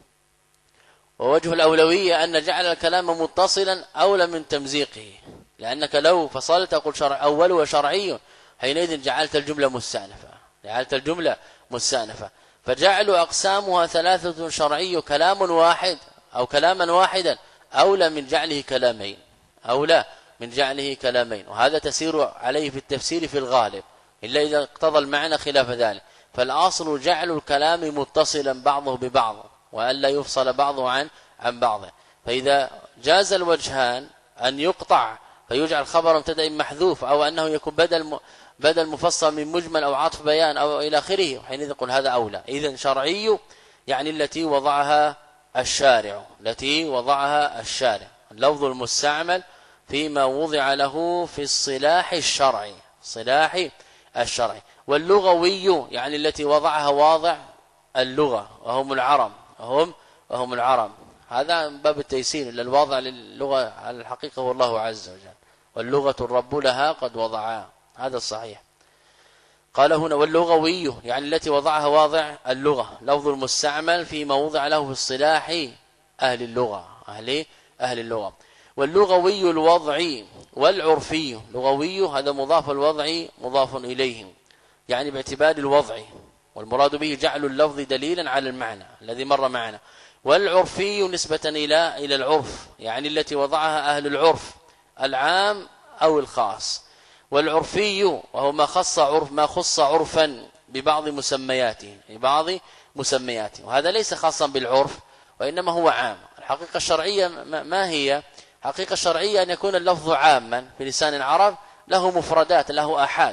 ووجه الأولوية أن جعل الكلام متصلا أولى من تمزيقه، لأنك لو فصلت قل شرع أول وشرعي حينئذ جعلت الجملة مستأنفة، جعلت الجملة مستأنفة. فجعل أقسامها ثلاثة: شرعي كلام واحد أو كلاما واحدا، أولى من جعله كلامين، أولى من جعله كلامين. وهذا تسير عليه في التفسير في الغالب، إلا إذا اقتضى المعنى خلاف ذلك. فالأصل جعل الكلام متصلا بعضه ببعض، وألا يفصل بعضه عن عن بعضه. فإذا جاز الوجهان أن يقطع فيجعل خبر مبتدا محذوف، أو أنه يكون بدل بدل مفصل من مجمل أو عطف بيان أو إلى آخره، حينئذ يقول هذا أولى. إذن شرعي يعني التي وضعها الشارع، التي وضعها الشارع، اللفظ المستعمل فيما وضع له في الصلاح الشرعي، صلاح الشرعي. واللغوي يعني التي وضعها واضع اللغة، وهم العرب، وهم وهم العرب. هذا من باب التيسير، إلا الواضع للغة على الحقيقة هو الله عز وجل، واللغة الرب لها قد وضعها، هذا الصحيح. قال هنا واللغوي يعني التي وضعها واضع اللغة، لفظ المستعمل فيما وضع له في الصلاح أهل اللغة، أهل أهل اللغة. واللغوي الوضعي والعرفي، لغوي هذا مضاف، الوضعي مضاف إليه، يعني باعتبار الوضع، والمراد به جعل اللفظ دليلا على المعنى الذي مر معنا. والعرفي نسبة إلى إلى العرف، يعني التي وضعها أهل العرف العام أو الخاص. والعرفي وهو ما خص عرف ما خص عرفا ببعض مسمياته، ببعض مسمياته، وهذا ليس خاصا بالعرف وإنما هو عام. الحقيقة الشرعية ما هي؟ حقيقة الشرعية أن يكون اللفظ عاما في لسان العرب، له مفردات، له آحاد،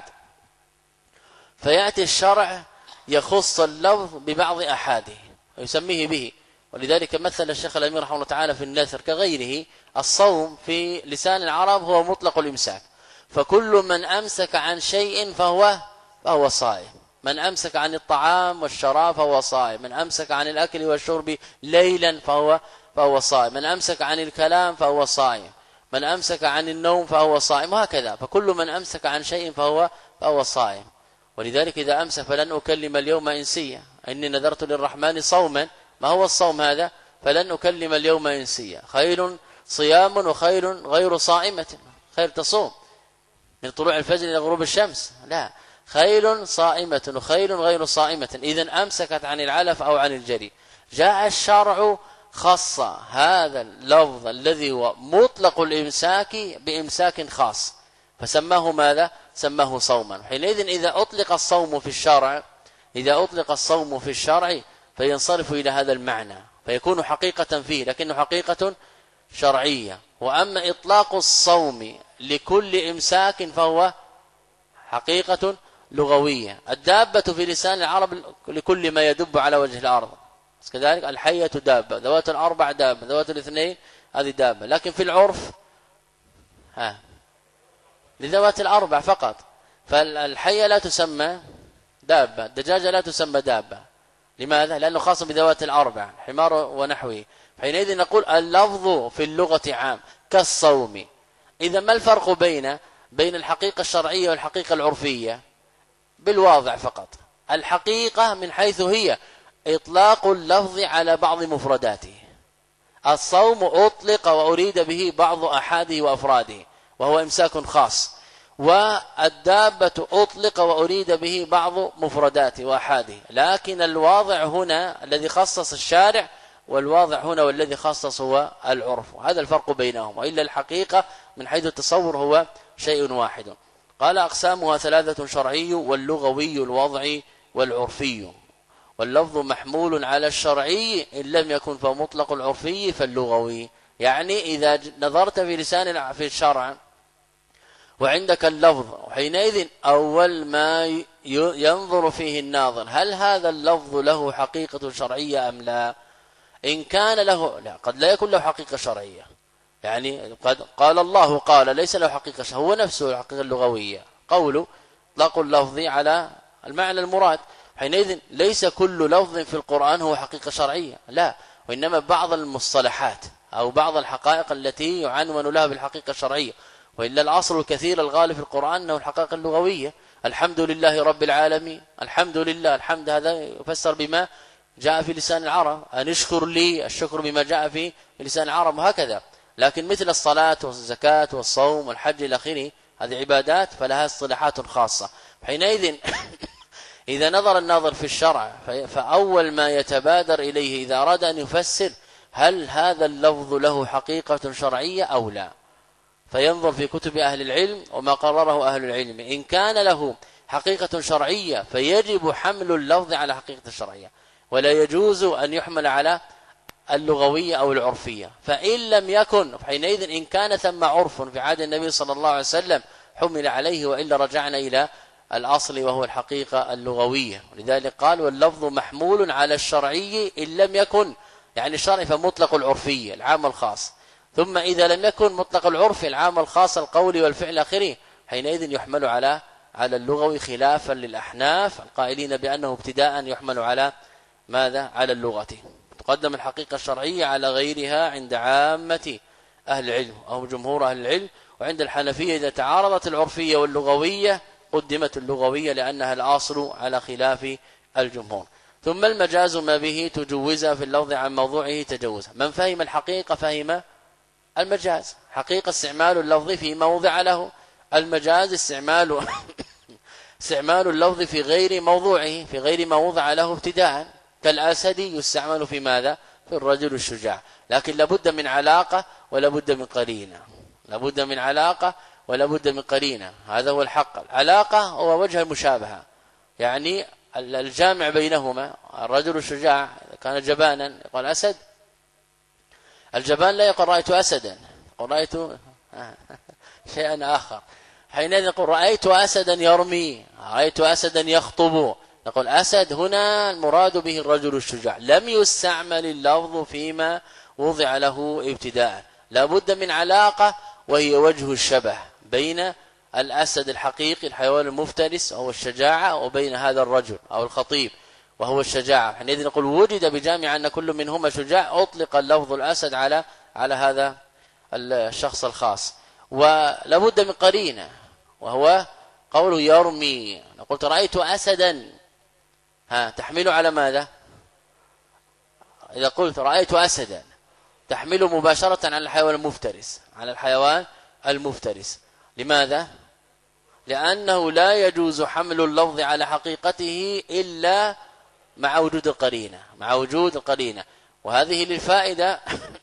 فيأتي الشرع يخص اللفظ ببعض أحاده ويسميه به. ولذلك مثل الشيخ الأمير رحمه الله تعالى في النثر كغيره. الصوم في لسان العرب هو مطلق الإمساك، فكل من أمسك عن شيء فهو فهو صائم. من أمسك عن الطعام والشراب فهو صائم، من أمسك عن الأكل والشرب ليلا فهو فهو صائم، من أمسك عن الكلام فهو صائم، من أمسك عن النوم فهو صائم، وهكذا. فكل من أمسك عن شيء فهو فهو صائم. ولذلك إذا أمسك فلن أكلم اليوم إنسيا، إني نذرت للرحمن صوما، ما هو الصوم هذا؟ فلن أكلم اليوم إنسيا. خير صيام وخير غير صائمة. خير تصوم من طلوع الفجر إلى غروب الشمس؟ لا، خير صائمة وخير غير صائمة. إذن أمسكت عن العلف أو عن الجري. جاء الشرع خص هذا اللفظ الذي هو مطلق الإمساك بإمساك خاص، فسماه ماذا؟ سماه صوما. حينئذ إذا أطلق الصوم في الشرع إذا أطلق الصوم في الشرع فينصرف إلى هذا المعنى، فيكون حقيقة فيه لكنه حقيقة شرعية. وأما إطلاق الصوم لكل إمساك فهو حقيقة لغوية. الدابة في لسان العرب لكل ما يدب على وجه الأرض، كذلك الحية دابة، ذوات الأربع دابة، ذوات الاثنين هذه دابة. لكن في العرف ها لذوات الأربع فقط. فالحية لا تسمى دابة، الدجاجة لا تسمى دابة. لماذا؟ لأنه خاص بذوات الأربع، حمار ونحوه. حينئذ نقول اللفظ في اللغة عام كالصوم. إذا ما الفرق بين بين الحقيقة الشرعية والحقيقة العرفية؟ بالواضع فقط. الحقيقة من حيث هي إطلاق اللفظ على بعض مفرداته. الصوم أطلق وأريد به بعض أحاده وأفراده وهو إمساك خاص، والدابة أطلق وأريد به بعض مفرداته وأحاده. لكن الواضع هنا الذي خصص الشارع، والواضع هنا والذي خصص هو العرف. هذا الفرق بينهم، وإلا الحقيقة من حيث التصور هو شيء واحد. قال أقسامها ثلاثة: شرعي واللغوي الوضعي والعرفي. واللفظ محمول على الشرعي إن لم يكن فمطلق العرفي فاللغوي. يعني إذا نظرت في لسان في الشرع وعندك اللفظ، حينئذ أول ما ينظر فيه الناظر هل هذا اللفظ له حقيقة شرعية أم لا. إن كان له لا، قد لا يكون له حقيقة شرعية، يعني قد قال الله قال ليس له حقيقة شرعية، هو نفسه الحقيقة اللغوية، قوله اطلاق اللفظ على المعنى المراد. حينئذ ليس كل لفظ في القرآن هو حقيقة شرعية، لا، وإنما بعض المصطلحات أو بعض الحقائق التي يعنون لها بالحقيقة الشرعية. وإلا الأصل الكثير الغالب في القرآن أنه الحقائق اللغوية. الحمد لله رب العالمين، الحمد لله، الحمد هذا يفسر بما جاء في لسان العرب. أن اشكر لي، الشكر بما جاء في لسان العرب، وهكذا. لكن مثل الصلاة والزكاة والصوم والحج إلى آخره هذه عبادات فلها اصطلاحات خاصة. حينئذ إذا نظر الناظر في الشرع فأول ما يتبادر إليه إذا أراد أن يفسر هل هذا اللفظ له حقيقة شرعية أو لا، فينظر في كتب أهل العلم وما قرره أهل العلم. إن كان له حقيقة شرعية فيجب حمل اللفظ على حقيقة الشرعية، ولا يجوز أن يحمل على اللغوية أو العرفية. فإن لم يكن حينئذ إن كان ثم عرف في عهد النبي صلى الله عليه وسلم حمل عليه، وإلا رجعنا إلى الأصل وهو الحقيقة اللغوية. ولذلك قال واللفظ محمول على الشرعي إن لم يكن، يعني الشرعي فمطلق العرفية العام الخاص. ثم إذا لم يكن مطلق العرف العام الخاص القول والفعل آخره، حينئذ يحمل على على اللغوي، خلافا للأحناف القائلين بأنه ابتداء يحمل على ماذا؟ على اللغة. تقدم الحقيقة الشرعية على غيرها عند عامة أهل العلم أو جمهور أهل العلم. وعند الحنفية إذا تعارضت العرفية واللغوية قدمت اللغوية لأنها الأصل على خلاف الجمهور. ثم المجاز ما به تجوز في اللفظ عن موضوعه تجوزا. من فهم الحقيقة فهم المجاز. حقيقة استعمال اللفظ في موضع له، المجاز استعمال استعمال اللفظ في غير موضوعه، في غير ما وضع له ابتداء. كالأسد يستعمل في ماذا؟ في الرجل الشجاع. لكن لابد من علاقة ولابد من قرينة، لابد من علاقة ولابد من قرينة. هذا هو الحق. العلاقة هو وجه المشابهة، يعني الجامع بينهما. الرجل الشجاع كان جبانا يقول أسد، الجبان لا يقول رأيت أسدا، يقول رأيت شيئا آخر. حينئذ يقول رأيت أسدا يرمي، رأيت أسدا يخطب، نقول أسد هنا المراد به الرجل الشجاع. لم يستعمل اللفظ فيما وضع له ابتداء، لابد من علاقة وهي وجه الشبه بين الأسد الحقيقي الحيوان المفترس أو الشجاعة وبين هذا الرجل أو الخطيب. وهو الشجاعة. حينئذ نقول وجد بجامع أن كل منهما شجاع، أطلق اللفظ الأسد على على هذا الشخص الخاص. ولابد من قرينة وهو قوله يرمي. قلت رأيت أسدا، ها تحمله على ماذا؟ إذا قلت رأيت أسدا تحمله مباشرة على الحيوان المفترس، على الحيوان المفترس. لماذا؟ لأنه لا يجوز حمل اللفظ على حقيقته إلا مع وجود القرينة، مع وجود القرينة. وهذه للفائدة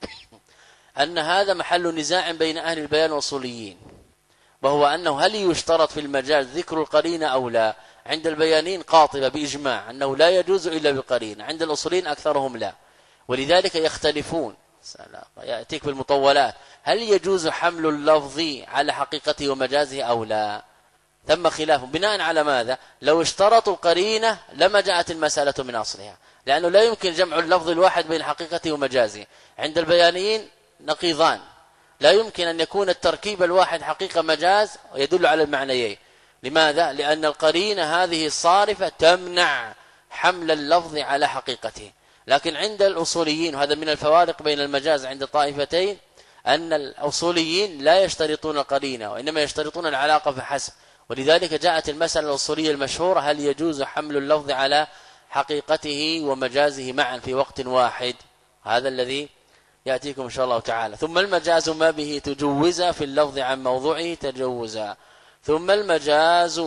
أن هذا محل نزاع بين أهل البيان والأصوليين، وهو أنه هل يشترط في المجاز ذكر القرينة أو لا؟ عند البيانين قاطبة بإجماع أنه لا يجوز إلا بالقرينة، عند الأصوليين أكثرهم لا، ولذلك يختلفون. يأتيك بالمطولات، هل يجوز حمل اللفظ على حقيقته ومجازه أو لا؟ ثم خلاف بناء على ماذا؟ لو اشترطوا القرينة لما جاءت المسألة من أصلها، لأنه لا يمكن جمع اللفظ الواحد بين حقيقته ومجازه. عند البيانيين نقيضان، لا يمكن أن يكون التركيب الواحد حقيقة مجاز ويدل على المعنيين. لماذا؟ لأن القرينة هذه الصارفة تمنع حمل اللفظ على حقيقته. لكن عند الأصوليين، وهذا من الفوارق بين المجاز عند الطائفتين، أن الأصوليين لا يشترطون القرينة وإنما يشترطون العلاقة فحسب. ولذلك جاءت المسألة الأصولية المشهورة: هل يجوز حمل اللفظ على حقيقته ومجازه معا في وقت واحد؟ هذا الذي يأتيكم إن شاء الله تعالى. ثم المجاز ما به تجوز في اللفظ عن موضوعه تجوزا. ثم المجاز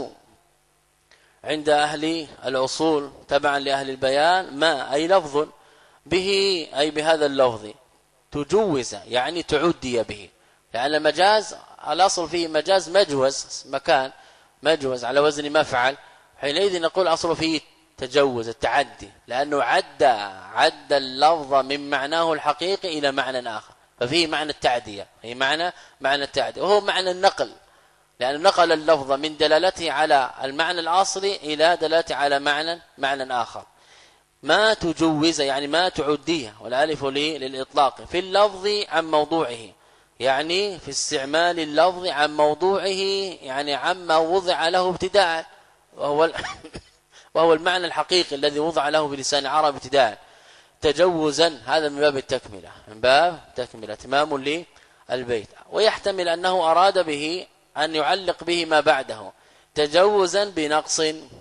عند أهل الأصول تبعا لأهل البيان ما أي لفظ به، أي بهذا اللفظ تجوز يعني تعدي به. لأن المجاز الأصل فيه مجاز مجوز، مكان مجوز على وزن مفعل، حينئذ نقول أصل فيه تجوز التعدي، لأنه عد عد اللفظ من معناه الحقيقي إلى معنى آخر، ففيه معنى التعدية، هي معنى معنى التعدية، وهو معنى النقل، لأنه نقل اللفظ من دلالته على المعنى الأصلي إلى دلالته على معنى معنى آخر. ما تجوز يعني ما تعديه، والالف للإطلاق في اللفظ عن موضوعه، يعني في استعمال اللفظ عن موضوعه، يعني عما وضع له ابتداء، وهو وهو المعنى الحقيقي الذي وضع له بلسان العرب ابتداء. تجوزا هذا من باب التكملة، من باب تكملة اتمام للبيت. ويحتمل أنه أراد به أن يعلق به ما بعده، تجوزا بنقص،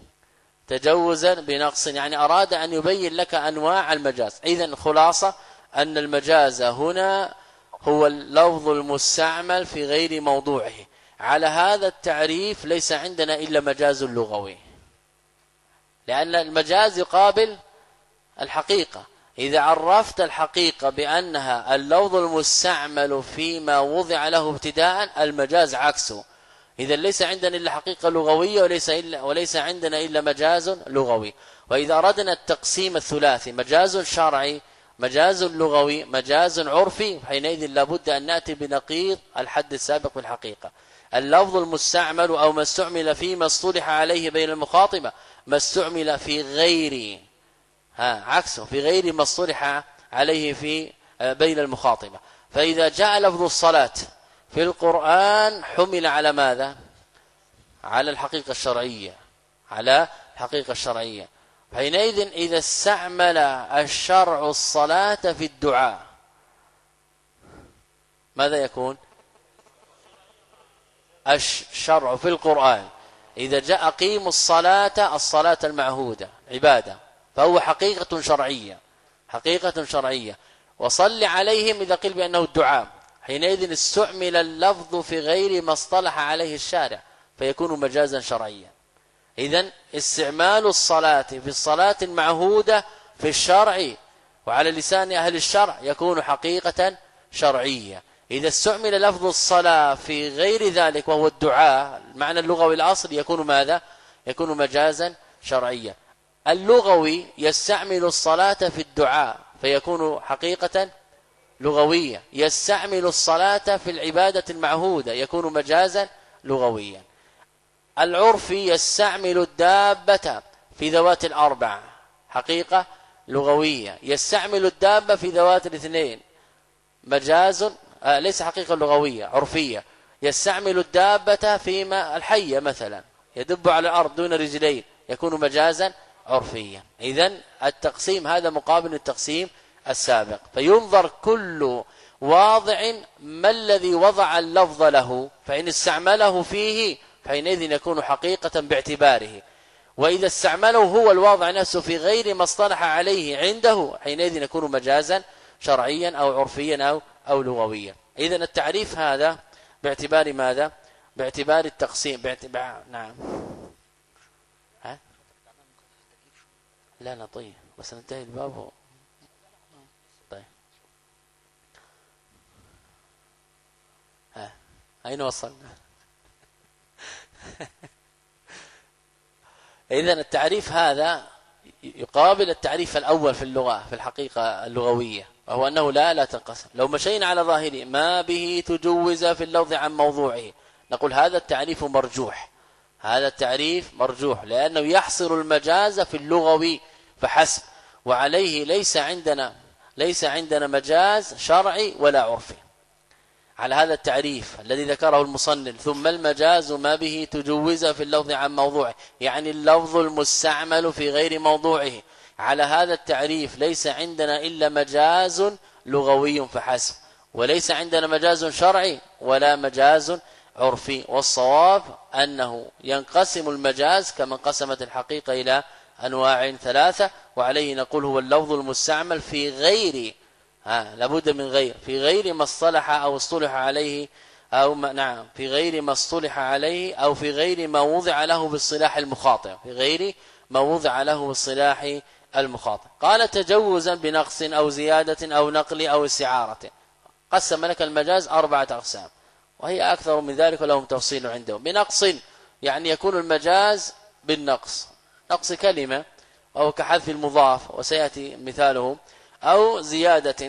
تجوزا بنقص يعني أراد أن يبين لك أنواع المجاز. إذن خلاصة أن المجاز هنا هو اللفظ المستعمل في غير موضوعه. على هذا التعريف ليس عندنا إلا مجاز لغوي، لأن المجاز يقابل الحقيقة. إذا عرفت الحقيقة بأنها اللفظ المستعمل فيما وضع له ابتداء، المجاز عكسه. إذا ليس عندنا إلا حقيقة لغوية وليس, إلا وليس عندنا إلا مجاز لغوي. وإذا أردنا التقسيم الثلاثي مجاز شرعي، مجاز لغوي، مجاز عرفي، حينئذ لابد أن نأتي بنقيض الحد السابق في الحقيقة. اللفظ المستعمل أو ما استعمل فيما اصطلح عليه بين المخاطبة، ما استعمل في غير ها عكسه في غير ما اصطلح عليه في بين المخاطبة. فإذا جاء لفظ الصلاة في القرآن حمل على ماذا؟ على الحقيقة الشرعية، على الحقيقة الشرعية. حينئذ إذا استعمل الشرع الصلاة في الدعاء ماذا يكون؟ الشرع في القرآن إذا جاء قيم الصلاة، الصلاة المعهودة عبادة، فهو حقيقة شرعية، حقيقة شرعية. وصل عليهم إذا قيل بأنه الدعاء، حينئذ استعمل اللفظ في غير ما اصطلح عليه الشارع فيكون مجازا شرعيا. إذن استعمال الصلاة في الصلاة المعهودة في الشرع وعلى لسان أهل الشرع يكون حقيقة شرعية. إذا استعمل لفظ الصلاة في غير ذلك وهو الدعاء، المعنى اللغوي الأصل يكون ماذا؟ يكون مجازا شرعيا. اللغوي يستعمل الصلاة في الدعاء فيكون حقيقة لغوية، يستعمل الصلاة في العبادة المعهودة يكون مجازا لغويا. العرفي يستعمل الدابة في ذوات الأربع حقيقة لغوية، يستعمل الدابة في ذوات الاثنين مجاز آه ليس حقيقة لغوية عرفية. يستعمل الدابة فيما الحية مثلا يدب على الأرض دون رجلين يكون مجازا عرفيا. إذن التقسيم هذا مقابل التقسيم السابق، فينظر كل واضع ما الذي وضع اللفظ له، فإن استعمله فيه فحينئذ يكون حقيقة باعتباره، وإذا استعمله هو الواضع نفسه في غير ما اصطلح عليه عنده حينئذ يكون مجازا شرعيا أو عرفيا أو, أو لغويا. إذن التعريف هذا باعتبار ماذا؟ باعتبار التقسيم باعتبار نعم ها؟ لا لا طيب بس ننتهي الباب. طيب ها أين وصلنا؟ إذن التعريف هذا يقابل التعريف الأول في اللغة في الحقيقة اللغوية، وهو أنه لا لا تنقسم. لو مشينا على ظاهره ما به تجوز في اللفظ عن موضوعه نقول هذا التعريف مرجوح، هذا التعريف مرجوح لأنه يحصر المجاز في اللغوي فحسب، وعليه ليس عندنا ليس عندنا مجاز شرعي ولا عرفي. على هذا التعريف الذي ذكره المصنف ثم المجاز ما به تجوز في اللفظ عن موضوعه، يعني اللفظ المستعمل في غير موضوعه، على هذا التعريف ليس عندنا إلا مجاز لغوي فحسب، وليس عندنا مجاز شرعي ولا مجاز عرفي. والصواب أنه ينقسم المجاز كما انقسمت الحقيقة إلى أنواع ثلاثة، وعليه نقول هو اللفظ المستعمل في غير ها لابد من غير في غير ما اصطلح أو اصطلح عليه أو ما نعم في غير ما اصطلح عليه أو في غير ما وضع له بالصلاح المخاطئ في غير ما وضع له بالصلاح المخاطئ. قال تجوزا بنقص أو زيادة أو نقل أو استعارة. قسم لك المجاز أربعة أقسام وهي أكثر من ذلك ولهم تفصيل عندهم. بنقص يعني يكون المجاز بالنقص، نقص كلمة أو كحذف المضاف وسيأتي مثاله، أو زيادة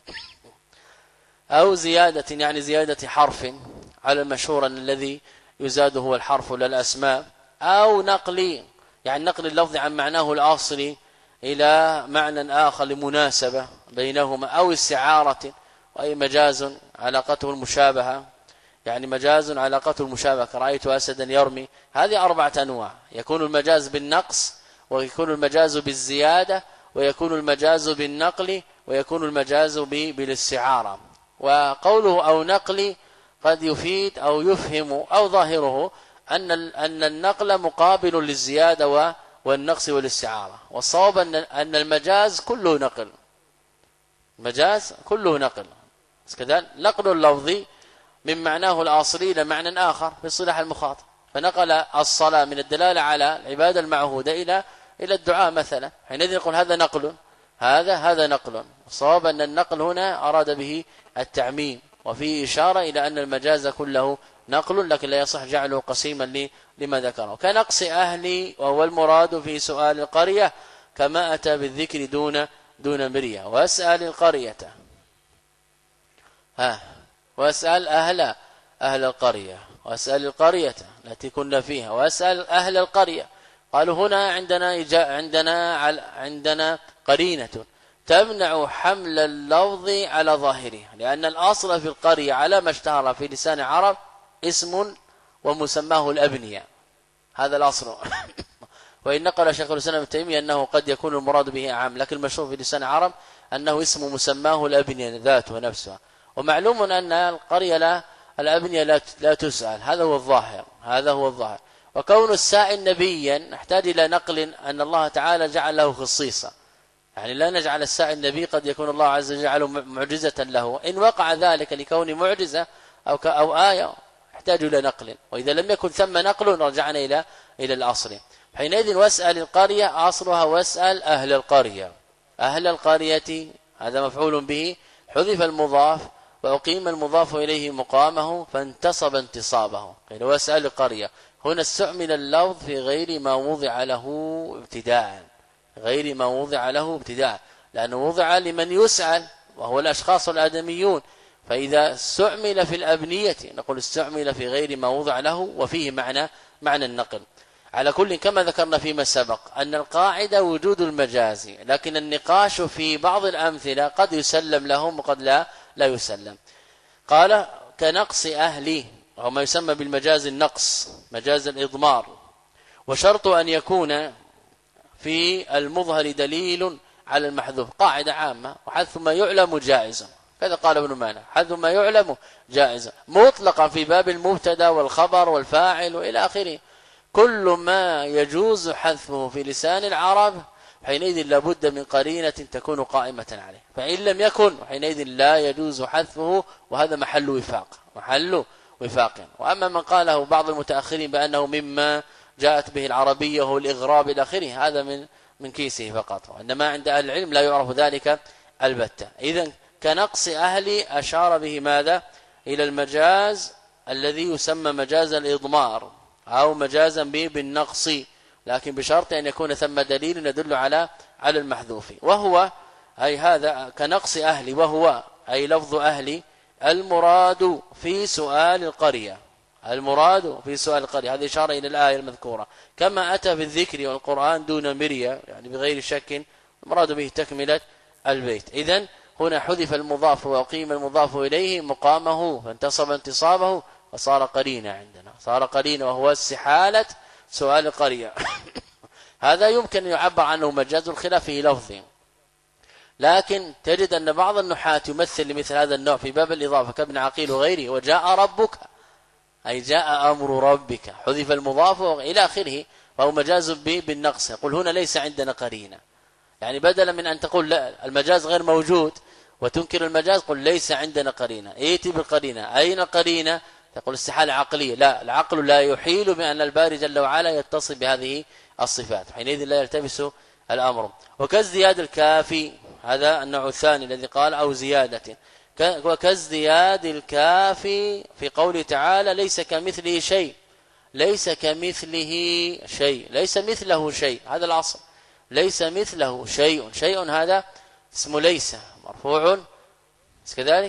أو زيادة يعني زيادة حرف على المشهور أن الذي يزاد هو الحرف للأسماء، أو نقل يعني نقل اللفظ عن معناه الأصلي إلى معنى آخر لمناسبة بينهما، أو استعارة وأي مجاز علاقته المشابهة يعني مجاز علاقته المشابهة كرأيت أسدا يرمي. هذه أربعة أنواع، يكون المجاز بالنقص ويكون المجاز بالزيادة ويكون المجاز بالنقل ويكون المجاز بالاستعارة. وقوله أو نقل قد يفيد أو يفهم أو ظاهره أن أن النقل مقابل للزيادة والنقص والاستعارة، والصواب أن المجاز كله نقل، المجاز كله نقل كذلك نقل اللفظ من معناه الأصلي إلى معنى آخر في صلاح المخاطب، فنقل الصلاة من الدلالة على العبادة المعهودة إلى إلى الدعاء مثلا، حينئذ يقول هذا نقل هذا هذا نقل. الصواب أن النقل هنا أراد به التعميم، وفيه إشارة إلى أن المجاز كله نقل، لكن لا يصح جعله قسيما لما ذكره. كنقص أهلي وهو المراد في سؤال القرية كما أتى بالذكر دون دون مرية. واسأل القرية ها واسأل أهل أهل القرية واسأل القرية التي كنا فيها واسأل أهل القرية. قالوا هنا عندنا عندنا عندنا قرينة تمنع حمل اللفظ على ظاهره، لأن الأصل في القرية على ما اشتهر في لسان العرب اسم ومسماه الأبنية، هذا الأصل. وإن نقل شيخ الإسلام ابن تيمية أنه قد يكون المراد به عام، لكن المشهور في لسان العرب أنه اسم مسماه الأبنية ذاته نفسها. ومعلوم أن القرية لا الأبنية لا, لا تسأل، هذا هو الظاهر هذا هو الظاهر. وكون السائل نبيا نحتاج إلى نقل أن الله تعالى جعل له خصيصة، يعني لا نجعل السائل نبي، قد يكون الله عز وجل جعله معجزة له، إن وقع ذلك لكون معجزة أو أو آية يحتاج إلى نقل، وإذا لم يكن ثم نقل رجعنا إلى إلى الأصل. حينئذ واسأل القرية أصلها واسأل أهل القرية. أهل القرية هذا مفعول به حذف المضاف وأقيم المضاف إليه مقامه فانتصب انتصابه، قيل واسأل القرية. هنا استعمل اللفظ في غير ما وضع له ابتداء، غير ما وضع له ابتداء، لأنه وضع لمن يسأل وهو الأشخاص الآدميون، فإذا استعمل في الأبنية نقول استعمل في غير ما وضع له وفيه معنى معنى النقل. على كل كما ذكرنا فيما سبق أن القاعدة وجود المجاز، لكن النقاش في بعض الأمثلة قد يسلم لهم وقد لا لا يسلم. قال كنقص أهلي وهو ما يسمى بالمجاز النقص مجاز الإضمار، وشرط أن يكون في المظهر دليل على المحذوف، قاعدة عامة، وحذف ما يعلم جائز، كذا قال ابن مانع، حذف ما يعلم جائز مطلقا في باب المبتدا والخبر والفاعل والى اخره. كل ما يجوز حذفه في لسان العرب حينئذ لابد من قرينة تكون قائمة عليه، فإن لم يكن حينئذ لا يجوز حذفه، وهذا محل وفاق، محل وفاق. وأما من قاله بعض المتأخرين بأنه مما جاءت به العربية هو الإغراب إلى آخره، هذا من من كيسه فقط، وإنما عند أهل العلم لا يعرف ذلك البتة. إذن كنقص أهل أشار به ماذا؟ إلى المجاز الذي يسمى مجاز الإضمار أو مجازا به بالنقص، لكن بشرط أن يكون ثم دليل يدل على على المحذوف، وهو أي هذا كنقص أهل، وهو أي لفظ أهل المراد في سؤال القرية، المراد في سؤال القرية، هذه إشارة إلى الآية المذكورة كما أتى في الذكر والقرآن دون مرية، يعني بغير شك المراد به تكملة البيت. إذن هنا حذف المضاف وقيم المضاف إليه مقامه فانتصب انتصابه وصار قرينة عندنا، صار قرينة وهو استحالة سؤال القرية. هذا يمكن أن يعبر عنه مجاز الخلاف في لفظه، لكن تجد أن بعض النحاة يمثل لمثل هذا النوع في باب الإضافة كابن عقيل وغيره، وجاء ربك أي جاء أمر ربك، حذف المضاف إلى آخره، فهو مجاز به بالنقص. يقول هنا ليس عندنا قرينة، يعني بدلا من أن تقول لا المجاز غير موجود وتنكر المجاز، قل ليس عندنا قرينة، ايتي بالقرينة. أين القرينة؟ تقول استحالة عقلية، لا، العقل لا يحيل بأن الباري جل وعلا يتصل بهذه الصفات، حينئذ لا يلتبس الأمر. وكازدياد الكافي، هذا النوع الثاني الذي قال أو زيادة، وكازدياد الكافي في قوله تعالى ليس كمثله شيء، ليس كمثله شيء، ليس مثله شيء، هذا الأصل، ليس مثله شيء، شيء هذا اسم ليس مرفوع كذلك،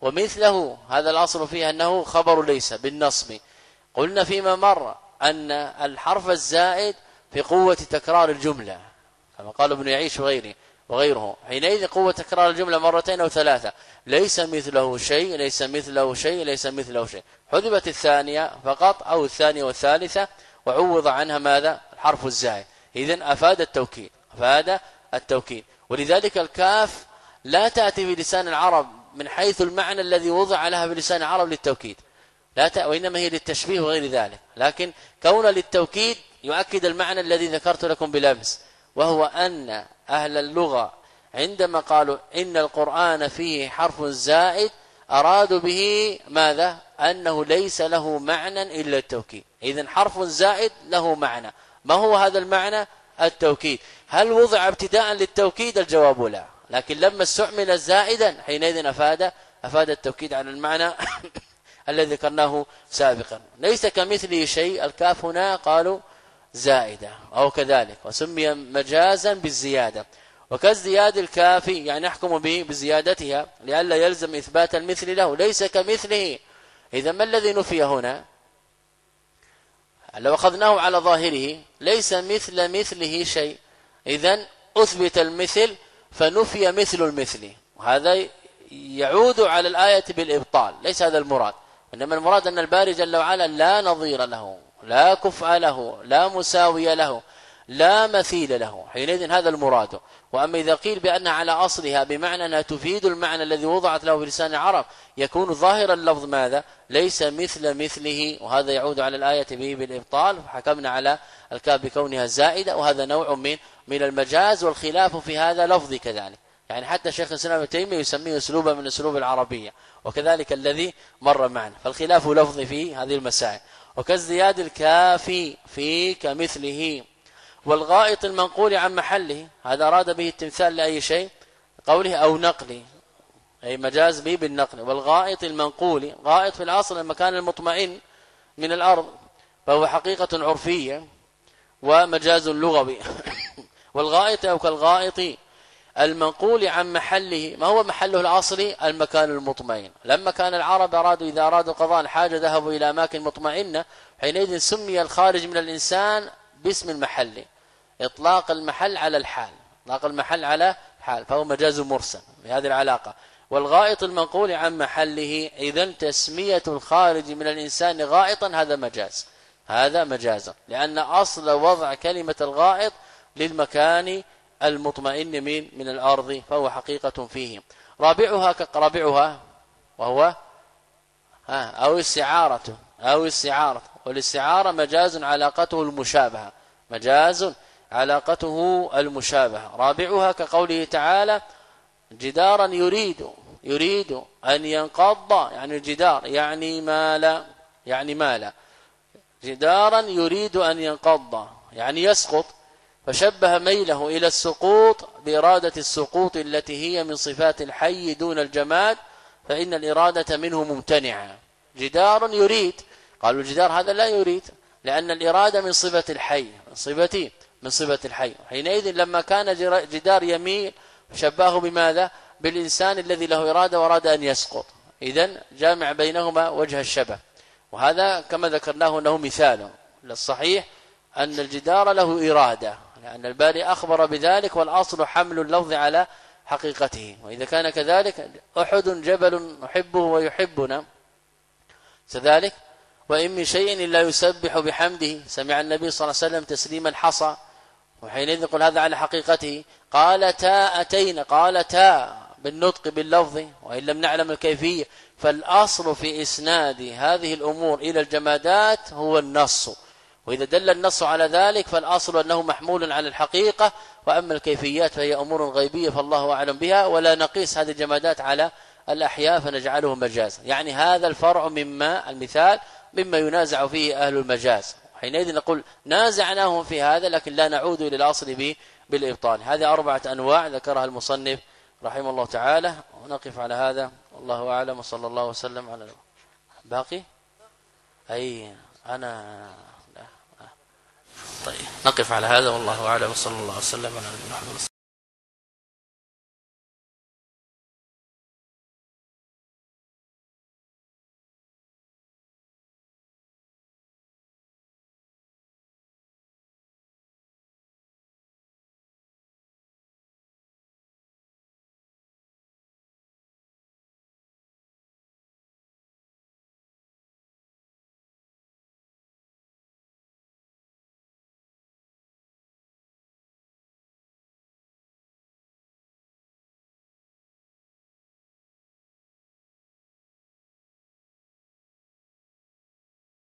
ومثله هذا الأصل فيه أنه خبر ليس بالنصب. قلنا فيما مر أن الحرف الزائد في قوة تكرار الجملة كما قال ابن يعيش وغيره وغيره، حينئذ قوة تكرار الجملة مرتين أو ثلاثة، ليس مثله شيء، ليس مثله شيء، ليس مثله شيء، حذفت الثانية فقط أو الثانية والثالثة وعوض عنها ماذا؟ الحرف الزائد، إذن أفاد التوكيد، أفاد التوكيد. ولذلك الكاف لا تأتي في لسان العرب من حيث المعنى الذي وضع لها بلسان العرب للتوكيد، لا ت... وإنما هي للتشبيه وغير ذلك، لكن كون للتوكيد يؤكد المعنى الذي ذكرت لكم بالأمس، وهو أن أهل اللغة عندما قالوا إن القرآن فيه حرف زائد أرادوا به ماذا؟ أنه ليس له معنى إلا التوكيد. إذن حرف زائد له معنى، ما هو هذا المعنى؟ التوكيد. هل وضع ابتداء للتوكيد؟ الجواب لا، لكن لما استعمل زائدا حينئذ أفاد أفاد التوكيد على المعنى الذي ذكرناه سابقا. ليس كمثله شيء، الكاف هنا قالوا زائدة أو كذلك، وسمي مجازا بالزيادة. وكازدياد الكافي يعني نحكم به بزيادتها لئلا يلزم إثبات المثل له، ليس كمثله. إذا ما الذي نفي هنا؟ لو أخذناه على ظاهره ليس مثل مثله شيء، إذن أثبت المثل فنفي مثل المثل، وهذا يعود على الآية بالإبطال، ليس هذا المراد، إنما المراد أن الباري جل وعلا لا نظير له، لا كفء له، لا مساوي له، لا مثيل له، حينئذ هذا المراد. وأما إذا قيل بأنها على أصلها بمعنى أنها تفيد المعنى الذي وضعت له بلسان العرب، يكون ظاهر اللفظ ماذا؟ ليس مثل مثله، وهذا يعود على الآية به بالإبطال، فحكمنا على الكاف بكونها زائدة، وهذا نوع من من المجاز، والخلاف في هذا لفظي كذلك، يعني حتى شيخ الإسلام ابن تيمية يسميه أسلوبا من أسلوب العربية، وكذلك الذي مر معنا، فالخلاف لفظي في هذه المسائل. وكازدياد الكافي في كمثله. والغائط المنقول عن محله، هذا أراد به التمثال لأي شيء، قوله أو نقله، أي مجاز به بالنقل. والغائط المنقول، غائط في الأصل المكان المطمئن من الأرض، فهو حقيقة عرفية ومجاز لغوي. والغائط أو كالغائط المنقول عن محله، ما هو محله الأصلي؟ المكان المطمئن. لما كان العرب أرادوا إذا أرادوا قضاء الحاجة ذهبوا إلى أماكن مطمئنة، حينئذ سمي الخارج من الإنسان باسم المحل، إطلاق المحل على الحال، إطلاق المحل على حال، فهو مجاز مرسل بهذه العلاقة. والغائط المنقول عن محله، إذن تسمية الخارج من الإنسان غائطا هذا مجاز، هذا مجاز، لأن أصل وضع كلمة الغائط للمكان المطمئن من من الأرض فهو حقيقة فيه. رابعها كرابعها وهو ها أو استعارة أو استعارة والاستعارة مجاز علاقته المشابهة مجاز علاقته المشابهة. رابعها كقوله تعالى جدارا يريد يريد أن ينقض يعني الجدار يعني مالا يعني مالا جدارا يريد أن ينقض يعني يسقط فشبه ميله إلى السقوط بإرادة السقوط التي هي من صفات الحي دون الجماد فإن الإرادة منه ممتنعة. جدار يريد قالوا الجدار هذا لا يريد لأن الإرادة من صفة الحي من صفة من صفة الحي. حينئذ لما كان جدار يميل شبهه بماذا بالإنسان الذي له إرادة وأراد أن يسقط إذن جامع بينهما وجه الشبه. وهذا كما ذكرناه أنه مثال للصحيح أن الجدار له إرادة لأن الباري أخبر بذلك والأصل حمل اللفظ على حقيقته. وإذا كان كذلك أحد جبل نحبه ويحبنا كذلك وإن من شيء إلا يسبح بحمده سمع النبي صلى الله عليه وسلم تسليم الحصى وحينئذ يقول هذا على حقيقته. قال تا أتينا قال تا بالنطق باللفظ وإن لم نعلم الكيفية فالأصل في إسناد هذه الأمور إلى الجمادات هو النص وإذا دل النص على ذلك فالأصل أنه محمول على الحقيقة وأما الكيفيات فهي أمور غيبية فالله أعلم بها ولا نقيس هذه الجمادات على الأحياء فنجعله مجازا. يعني هذا الفرع مما المثال مما ينازع فيه أهل المجاز حينئذ نقول نازعناهم في هذا لكن لا نعود إلى الأصل به بالإبطال. هذه أربعة أنواع ذكرها المصنف رحمه الله تعالى ونقف على هذا والله أعلم وصلى الله وسلم على باقي أي أنا لا. طيب نقف على هذا والله أعلم وصلى الله وسلم على نبينا محمد.